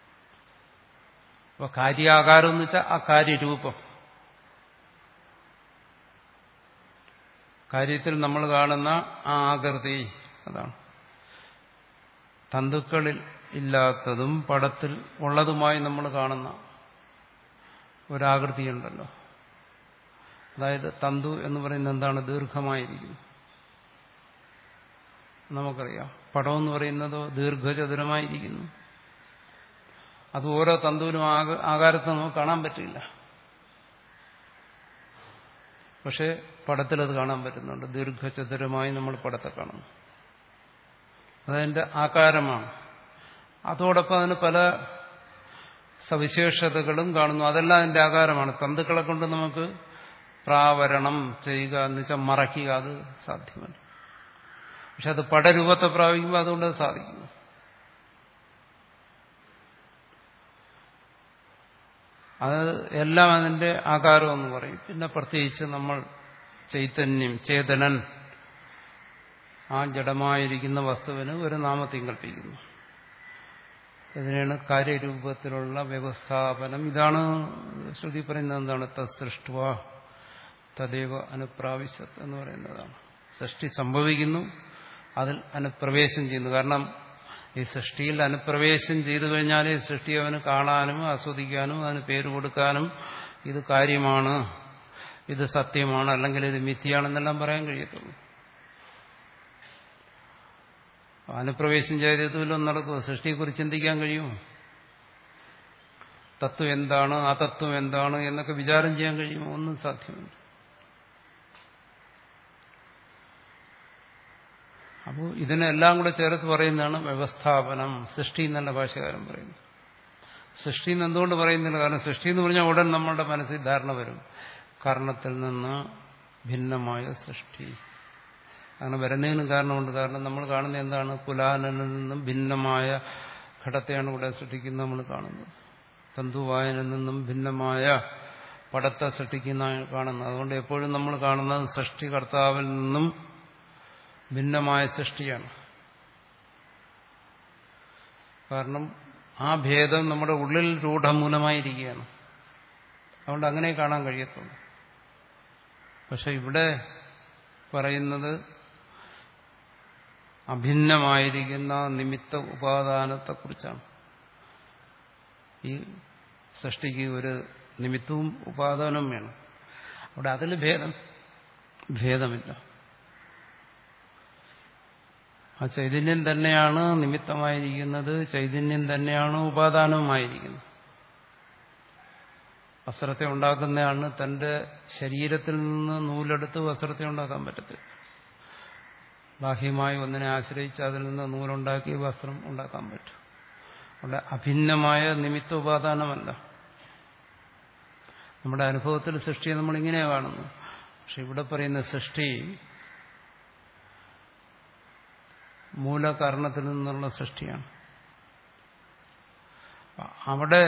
അപ്പൊ കാര്യാകാരം എന്ന് വെച്ചാൽ ആ കാര്യരൂപം. കാര്യത്തിൽ നമ്മൾ കാണുന്ന ആ ആകൃതി, അതാണ്. തന്തുക്കളിൽ ഇല്ലാത്തതും പടത്തിൽ ഉള്ളതുമായി നമ്മൾ കാണുന്ന ഒരാകൃതിയുണ്ടല്ലോ. അതായത് തന്തു എന്ന് പറയുന്നത് എന്താണ്? ദീർഘമായിരിക്കും. നമുക്കറിയാം. പടം എന്ന് പറയുന്നതോ ദീർഘചതുരമായിരിക്കുന്നു. അത് ഓരോ തന്തുവിനും ആകാരത്തെ നമുക്ക് കാണാൻ പറ്റില്ല. പക്ഷെ പടത്തിൽ അത് കാണാൻ പറ്റുന്നുണ്ട്. ദീർഘചതുരമായി നമ്മൾ പടത്തെ കാണുന്നു. അതതിന്റെ ആകാരമാണ്. അതോടൊപ്പം അതിന് പല സവിശേഷതകളും കാണുന്നു. അതെല്ലാം അതിന്റെ ആകാരമാണ്. തന്തുക്കളെ കൊണ്ട് നമുക്ക് പ്രാവരണം ചെയ്യുക എന്ന് വെച്ചാൽ മറയ്ക്കുക, അത് സാധ്യമല്ല. പക്ഷെ അത് പടരൂപത്തെ പ്രാപിക്കുമ്പോൾ അതുകൊണ്ട് അത് സാധിക്കുന്നു. അത് എല്ലാം അതിന്റെ ആകാരം എന്ന് പറയും. പിന്നെ പ്രത്യേകിച്ച് നമ്മൾ ചൈതന്യം, ചേതനൻ, ആ ജഡമായിരിക്കുന്ന വസ്തുവിന് ഒരു നാമത്തെയും കൽപ്പിക്കുന്നു. ഇതിനാണ് കാര്യരൂപത്തിലുള്ള വ്യവസ്ഥാപനം. ഇതാണ് ശ്രുതി പറയുന്നത്. എന്താണ്? തത്സൃഷ്ടുവ തദേവ അനുപ്രാവശ്യത് എന്ന് പറയുന്നതാണ്. സൃഷ്ടി സംഭവിക്കുന്നു, അതിൽ അനുപ്രവേശം ചെയ്യുന്നു. കാരണം ഈ സൃഷ്ടിയിൽ അനുപ്രവേശം ചെയ്തു കഴിഞ്ഞാൽ ഈ സൃഷ്ടി അവന് കാണാനും ആസ്വദിക്കാനും അതിന് പേര് കൊടുക്കാനും ഇത് കാര്യമാണ്, ഇത് സത്യമാണ്, അല്ലെങ്കിൽ ഇത് മിഥ്യയാണെന്നെല്ലാം പറയാൻ കഴിയത്തുള്ളൂ. അനുപ്രവേശം ചെയ്തതുമില്ലൊന്നും നടക്കുമോ? സൃഷ്ടിയെക്കുറിച്ച് ചിന്തിക്കാൻ കഴിയുമോ? തത്വം എന്താണ്, ആ തത്വം എന്താണ് എന്നൊക്കെ വിചാരം ചെയ്യാൻ കഴിയുമോ? ഒന്നും സാധ്യമല്ല. അപ്പോൾ ഇതിനെല്ലാം കൂടെ ചേർത്ത് പറയുന്നതാണ് വ്യവസ്ഥാപനം. സൃഷ്ടി എന്നല്ല ഭാഷകാരൻ പറയുന്നു. സൃഷ്ടി എന്ന് എന്തുകൊണ്ട് പറയുന്നില്ല? കാരണം സൃഷ്ടി എന്ന് പറഞ്ഞാൽ ഉടൻ നമ്മളുടെ മനസ്സിൽ ധാരണ വരും, കാരണത്തിൽ നിന്ന് ഭിന്നമായ സൃഷ്ടി. അങ്ങനെ വരുന്നതിനും കാരണമുണ്ട്. കാരണം നമ്മൾ കാണുന്ന എന്താണ്? പുലാനിൽ നിന്നും ഭിന്നമായ ഘടത്തെയാണ് ഇവിടെ സൃഷ്ടിക്കുന്നത് നമ്മൾ കാണുന്നത്. തന്തുവായനിൽ നിന്നും ഭിന്നമായ പടത്തെ സൃഷ്ടിക്കുന്ന കാണുന്നത്. അതുകൊണ്ട് എപ്പോഴും നമ്മൾ കാണുന്നത് സൃഷ്ടികർത്താവിൽ നിന്നും ഭിന്നമായ സൃഷ്ടിയാണ്. കാരണം ആ ഭേദം നമ്മുടെ ഉള്ളിൽ രൂഢമൂലമായിരിക്കുകയാണ്. അതുകൊണ്ട് അങ്ങനെ കാണാൻ കഴിയത്തുള്ളൂ. പക്ഷെ ഇവിടെ പറയുന്നത് അഭിന്നമായിരിക്കുന്ന നിമിത്ത ഉപാദാനത്തെക്കുറിച്ചാണ്. ഈ സൃഷ്ടിക്ക് ഒരു നിമിത്തവും ഉപാദാനവും വേണം. അവിടെ അതിൽ ഭേദം ഭേദമില്ല. ആ ചൈതന്യം തന്നെയാണ് നിമിത്തമായിരിക്കുന്നത്, ചൈതന്യം തന്നെയാണ് ഉപാദാനവുമായിരിക്കുന്നത്. വസ്ത്രത്തെ ഉണ്ടാക്കുന്നതാണ് തന്റെ ശരീരത്തിൽ നിന്ന് നൂലെടുത്ത് വസ്ത്രത്തെ ഉണ്ടാക്കാൻ പറ്റത്തില്ല. ബാഹ്യമായി ഒന്നിനെ ആശ്രയിച്ച് അതിൽ നിന്ന് നൂലുണ്ടാക്കി വസ്ത്രം ഉണ്ടാക്കാൻ പറ്റും. അവിടെ അഭിന്നമായ നിമിത്ത ഉപാദാനമല്ല. നമ്മുടെ അനുഭവത്തിൽ സൃഷ്ടിയെ നമ്മളിങ്ങനെ കാണുന്നു. പക്ഷെ ഇവിടെ പറയുന്ന സൃഷ്ടി മൂലകാരണത്തിൽ നിന്നുള്ള സൃഷ്ടിയാണ്. അവിടെ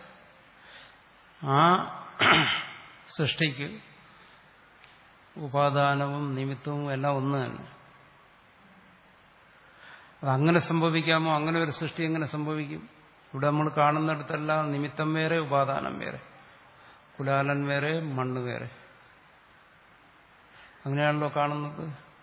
ആ സൃഷ്ടിക്ക് ഉപാദാനവും നിമിത്തവും എല്ലാം ഒന്ന് തന്നെ. അതങ്ങനെ സംഭവിക്കാമോ? അങ്ങനെ ഒരു സൃഷ്ടി എങ്ങനെ സംഭവിക്കും? ഇവിടെ നമ്മൾ കാണുന്നിടത്തെല്ലാം നിമിത്തം വേറെ, ഉപാദാനം വേറെ, കുലാലൻ വേറെ, മണ്ണ് വേറെ. അങ്ങനെയാണല്ലോ കാണുന്നത്.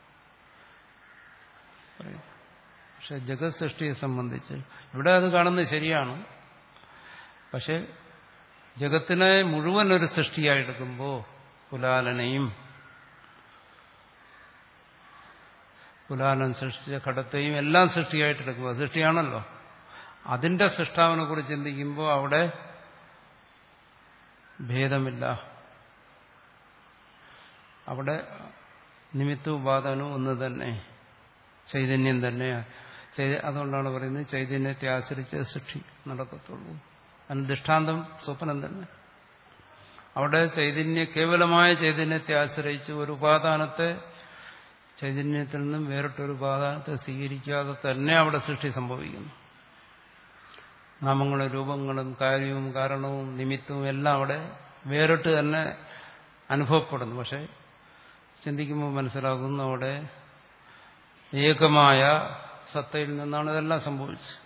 പക്ഷെ ജഗത് സൃഷ്ടിയെ സംബന്ധിച്ച് ഇവിടെ അത് കാണുന്നത് ശരിയാണ്. പക്ഷെ ജഗത്തിനെ മുഴുവൻ ഒരു സൃഷ്ടിയായെടുക്കുമ്പോൾ കുലാലനെയും കുലാലൻ സൃഷ്ടിച്ച ഘടത്തെയും എല്ലാം സൃഷ്ടിയായിട്ടെടുക്കുക, സൃഷ്ടിയാണല്ലോ. അതിന്റെ സൃഷ്ടാവിനെ കുറിച്ച് ചിന്തിക്കുമ്പോൾ അവിടെ ഭേദമില്ല. അവിടെ നിമിത്ത ഉപാദാനവും ഒന്ന് തന്നെ, ചൈതന്യം തന്നെ. അതുകൊണ്ടാണ് പറയുന്നത് ചൈതന്യത്തെ ആശ്രയിച്ച് സൃഷ്ടി നടക്കത്തുള്ളൂ. അതിന് ദൃഷ്ടാന്തം സ്വപ്നം തന്നെ. അവിടെ ചൈതന്യ കേവലമായ ചൈതന്യത്തെ ആശ്രയിച്ച് ഒരു ഉപാദാനത്തെ ചൈതന്യത്തിൽ നിന്നും വേറിട്ടൊരു ഉപാദാനത്തെ സ്വീകരിക്കാതെ തന്നെ അവിടെ സൃഷ്ടി സംഭവിക്കുന്നു. നാമങ്ങളും രൂപങ്ങളും കാര്യവും കാരണവും നിമിത്തവും എല്ലാം അവിടെ വേറിട്ട് തന്നെ അനുഭവപ്പെടുന്നു. പക്ഷെ ചിന്തിക്കുമ്പോൾ മനസ്സിലാകുന്നു അവിടെ ഏകമായ സത്തയിൽ നിന്നാണ് ഇതെല്ലാം സംഭവിച്ചത്.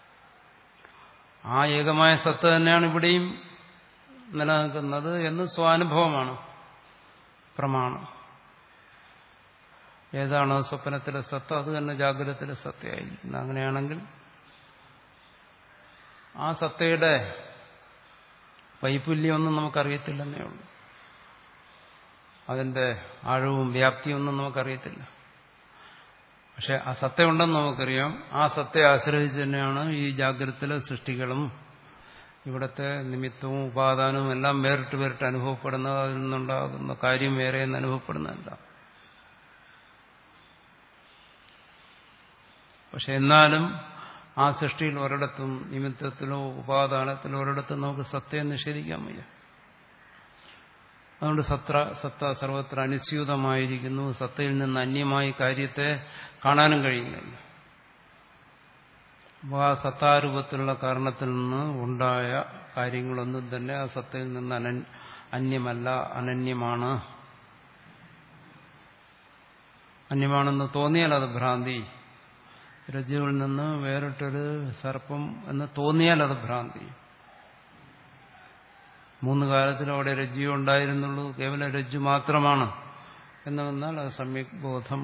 ആ ഏകമായ സത്ത തന്നെയാണ് ഇവിടെയും നിലനിൽക്കുന്നത് എന്ന് സ്വാനുഭവമാണ് പ്രമാണം. ഏതാണോ സ്വപ്നത്തിലെ സത്ത അത് തന്നെ ജാഗ്രതത്തിലെ സത്തയായിരിക്കുന്നത്. അങ്ങനെയാണെങ്കിൽ ആ സത്തയുടെ വൈപുല്യമൊന്നും നമുക്കറിയത്തില്ലെന്നേ ഉള്ളൂ. അതിന്റെ ആഴവും വ്യാപ്തിയൊന്നും നമുക്കറിയത്തില്ല. പക്ഷെ ആ സത്തയുണ്ടെന്ന് നമുക്കറിയാം. ആ സത്തയെ ആശ്രയിച്ച് തന്നെയാണ് ഈ ജാഗ്രതത്തിലെ സൃഷ്ടികളും ഇവിടുത്തെ നിമിത്തവും ഉപാദാനവും എല്ലാം വേറിട്ട് വേറിട്ട് അനുഭവപ്പെടുന്നത്. അതിൽ നിന്നുണ്ടാകുന്ന കാര്യം വേറെ എന്ന് അനുഭവപ്പെടുന്നതല്ല. പക്ഷെ എന്നാലും ആ സൃഷ്ടിയിൽ ഒരിടത്തും നിമിത്തത്തിലോ ഉപാദാനത്തിലോ ഒരിടത്തും നമുക്ക് സത്തയെ നിഷേധിക്കാൻ വയ്യ. അതുകൊണ്ട് സത്ര സത്ത സർവത്ര അനുസ്യൂതമായിരിക്കുന്നു. സത്തയിൽ നിന്ന് അന്യമായി കാര്യത്തെ കാണാനും കഴിയുന്നില്ല. അപ്പോൾ ആ സത്താരൂപത്തിലുള്ള കാരണത്തിൽ നിന്ന് ഉണ്ടായ കാര്യങ്ങളൊന്നും തന്നെ ആ സത്തയിൽ നിന്ന് അന അന്യമല്ല, അനന്യമാണ്. അന്യമാണെന്ന് തോന്നിയാൽ അത് ഭ്രാന്തി. രജ്ജുവിൽ നിന്ന് വേറിട്ടൊരു സർപ്പം എന്ന് തോന്നിയാൽ അത് ഭ്രാന്തി. മൂന്ന് കാലത്തിലും അവിടെ രജ്ജു ഉണ്ടായിരുന്നുള്ളൂ, കേവലം രജ്ജു മാത്രമാണ് എന്ന് വന്നാൽ അത് സമ്യക് ബോധം.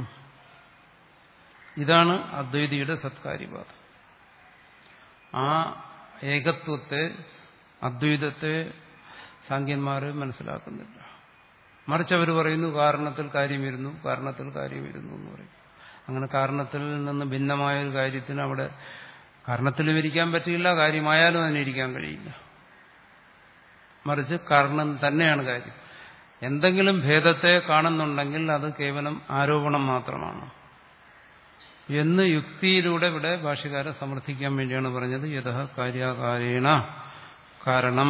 ഇതാണ് അദ്വൈതിയുടെ സത്കാര്യവാദം. ആ ഏകത്വത്തെ, അദ്വൈതത്തെ സാഖ്യന്മാർ മനസ്സിലാക്കുന്നില്ല. മറിച്ച് അവർ പറയുന്നു കാരണത്തിൽ കാര്യം വരുന്നു, കാരണത്തിൽ കാര്യം വരുന്നു എന്ന് പറയും. അങ്ങനെ കാരണത്തിൽ നിന്ന് ഭിന്നമായ ഒരു കാര്യത്തിന് അവിടെ കാരണത്തിലും ഇരിക്കാൻ പറ്റില്ല, കാര്യമായാലും അതിന് ഇരിക്കാൻ കഴിയില്ല. മറിച്ച് കാരണം തന്നെയാണ് കാര്യം. എന്തെങ്കിലും ഭേദത്തെ കാണുന്നുണ്ടെങ്കിൽ അത് കേവലം ആരോപണം മാത്രമാണ് എന്ന് യുക്തിയിലൂടെ ഇവിടെ ഭാഷ്യകാരൻ സമർത്ഥിക്കാൻ വേണ്ടിയാണ് പറഞ്ഞത്. യതഃ കാര്യാകാരേണ കാരണം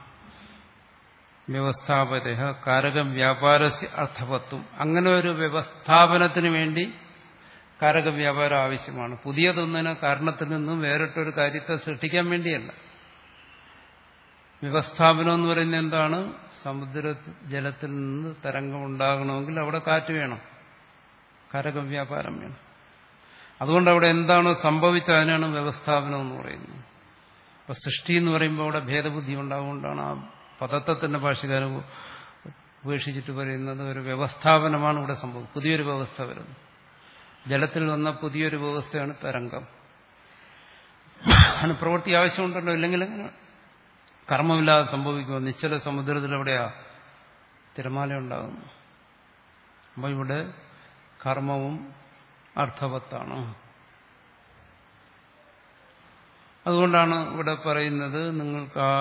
വ്യവസ്ഥാപത കാരക വ്യാപാരസ്യ അർത്ഥവത്വം. അങ്ങനെ ഒരു വ്യവസ്ഥാപനത്തിന് വേണ്ടി കാരക വ്യാപാരം ആവശ്യമാണ്. പുതിയതൊന്നിനെ കാരണത്തിൽ നിന്നും വേറിട്ടൊരു കാര്യത്തെ സൃഷ്ടിക്കാൻ വേണ്ടിയല്ല. വ്യവസ്ഥാപനം എന്ന് പറയുന്നത് എന്താണ്? സമുദ്ര ജലത്തിൽ നിന്ന് തരംഗം ഉണ്ടാകണമെങ്കിൽ അവിടെ കാറ്റ് വേണം, കാരക വ്യാപാരം വേണം. അതുകൊണ്ട് അവിടെ എന്താണോ സംഭവിച്ചത് അതിനാണ് വ്യവസ്ഥാപനം എന്ന് പറയുന്നത്. അപ്പൊ സൃഷ്ടി എന്ന് പറയുമ്പോൾ അവിടെ ഭേദബുദ്ധി ഉണ്ടാകുകൊണ്ടാണ് ആ പദത്തെ തന്നെ ഭാഷകാരൻ ഉപേക്ഷിച്ചിട്ട് പറയുന്നത് ഒരു വ്യവസ്ഥാപനമാണ് ഇവിടെ സംഭവം. പുതിയൊരു വ്യവസ്ഥ വരുന്നു. ജലത്തിൽ വന്ന പുതിയൊരു വ്യവസ്ഥയാണ് തരംഗം. അതിന് പ്രവൃത്തി ആവശ്യമുണ്ടല്ലോ, ഇല്ലെങ്കിൽ എങ്ങനെ കർമ്മമില്ലാതെ സംഭവിക്കുമോ? നിശ്ചല സമുദ്രത്തിൽ എവിടെയാ തിരമാല ഉണ്ടാകുന്നു. അപ്പോൾ ഇവിടെ കർമ്മവും അർത്ഥവത്താണ്. അതുകൊണ്ടാണ് ഇവിടെ പറയുന്നത് നിങ്ങൾക്ക് ആ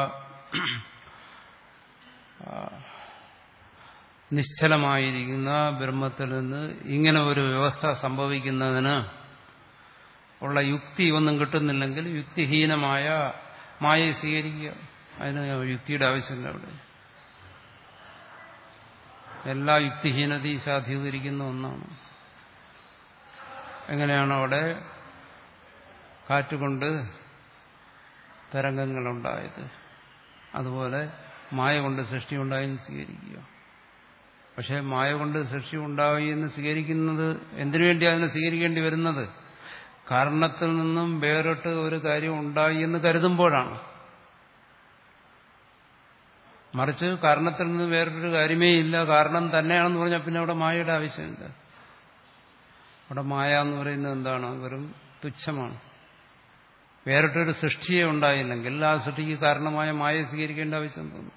നിശ്ചലമായിരിക്കുന്ന ബ്രഹ്മത്തിൽ നിന്ന് ഇങ്ങനെ ഒരു വ്യവസ്ഥ സംഭവിക്കുന്നതിന് ഉള്ള യുക്തി ഒന്നും കിട്ടുന്നില്ലെങ്കിൽ യുക്തിഹീനമായ മായയെ സ്വീകരിക്കുക. അതിന് യുക്തിയുടെ ആവശ്യമില്ല. അവിടെ എല്ലാ യുക്തിഹീനതയും സാധീകരിക്കുന്ന ഒന്നാണ്. എങ്ങനെയാണ് അവിടെ കാറ്റുകൊണ്ട് തരംഗങ്ങളുണ്ടായത്, അതുപോലെ മായ കൊണ്ട് സൃഷ്ടി ഉണ്ടായെന്ന് സ്വീകരിക്കുക. പക്ഷെ മായ കൊണ്ട് സൃഷ്ടി ഉണ്ടായി എന്ന് സ്വീകരിക്കുന്നത് എന്തിനു വേണ്ടി അതിനെ സ്വീകരിക്കേണ്ടി വരുന്നത്? കാരണത്തിൽ നിന്നും വേറിട്ട് ഒരു കാര്യം ഉണ്ടായി എന്ന് കരുതുമ്പോഴാണ്. മറിച്ച് കാരണത്തിൽ നിന്ന് വേറൊരു കാര്യമേ ഇല്ല, കാരണം തന്നെയാണെന്ന് പറഞ്ഞാൽ പിന്നെ അവിടെ മായയുടെ ആവശ്യമില്ല. അവിടെ മായ എന്ന് പറയുന്നത് എന്താണ്? വെറും തുച്ഛമാണ്. വേറിട്ടൊരു സൃഷ്ടിയെ ഉണ്ടായില്ലെങ്കിൽ ആ സൃഷ്ടിക്ക് കാരണമായ മായയെ സ്വീകരിക്കേണ്ട ആവശ്യം തോന്നും.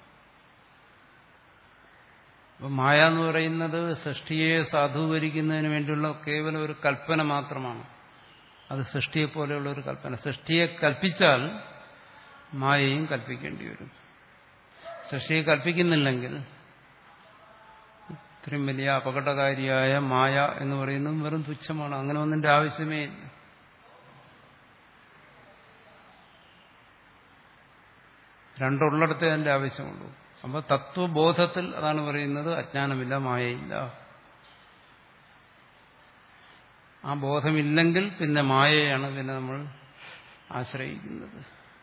അപ്പം മായ എന്ന് പറയുന്നത് സൃഷ്ടിയെ സാധൂകരിക്കുന്നതിന് വേണ്ടിയുള്ള കേവലം ഒരു കൽപ്പന മാത്രമാണ്. അത് സൃഷ്ടിയെപ്പോലെയുള്ള ഒരു കൽപ്പന. സൃഷ്ടിയെ കൽപ്പിച്ചാൽ മായയും കൽപ്പിക്കേണ്ടി വരും. സൃഷ്ടിയെ കൽപ്പിക്കുന്നില്ലെങ്കിൽ ഇത്രയും വലിയ അപകടകാരിയായ മായ എന്ന് പറയുന്നത് വെറും തുച്ഛമാണ്. അങ്ങനെ ഒന്നിന്റെ ആവശ്യമേ ഇല്ല. രണ്ടുള്ളിടത്തേ അതിന്റെ ആവശ്യമുള്ളൂ. അപ്പോൾ തത്വബോധത്തിൽ അതാണ് പറയുന്നത്, അജ്ഞാനമില്ല, മായയില്ല. ആ ബോധമില്ലെങ്കിൽ പിന്നെ മായയാണ് പിന്നെ നമ്മൾ ആശ്രയിക്കുന്നത്.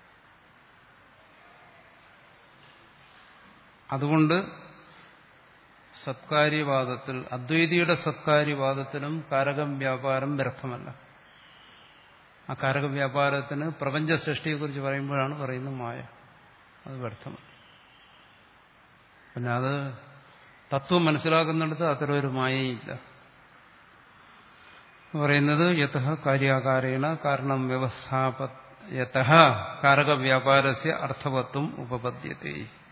അതുകൊണ്ട് സത്കാര്യവാദത്തിൽ, അദ്വൈതിയുടെ സത്കാര്യവാദത്തിലും കാരകം വ്യാപാരം വ്യർത്ഥമല്ല. ആ കാരക വ്യാപാരത്തിന് പ്രപഞ്ച സൃഷ്ടിയെക്കുറിച്ച് പറയുമ്പോഴാണ് പറയുന്നത് മായ, അത് വ്യർത്ഥമാണ്. പിന്നെ അത് തത്വം മനസ്സിലാക്കുന്നിടത്ത് അത്തരം ഒരു മായയില്ല. പറയുന്നത് യതഃ കാര്യാകാരേണ കാരണം വ്യവസ്ഥാപ യതഃ കാരക വ്യാപാരസ്യ അർത്ഥവത്വം ഉപപദ്യത്തെ.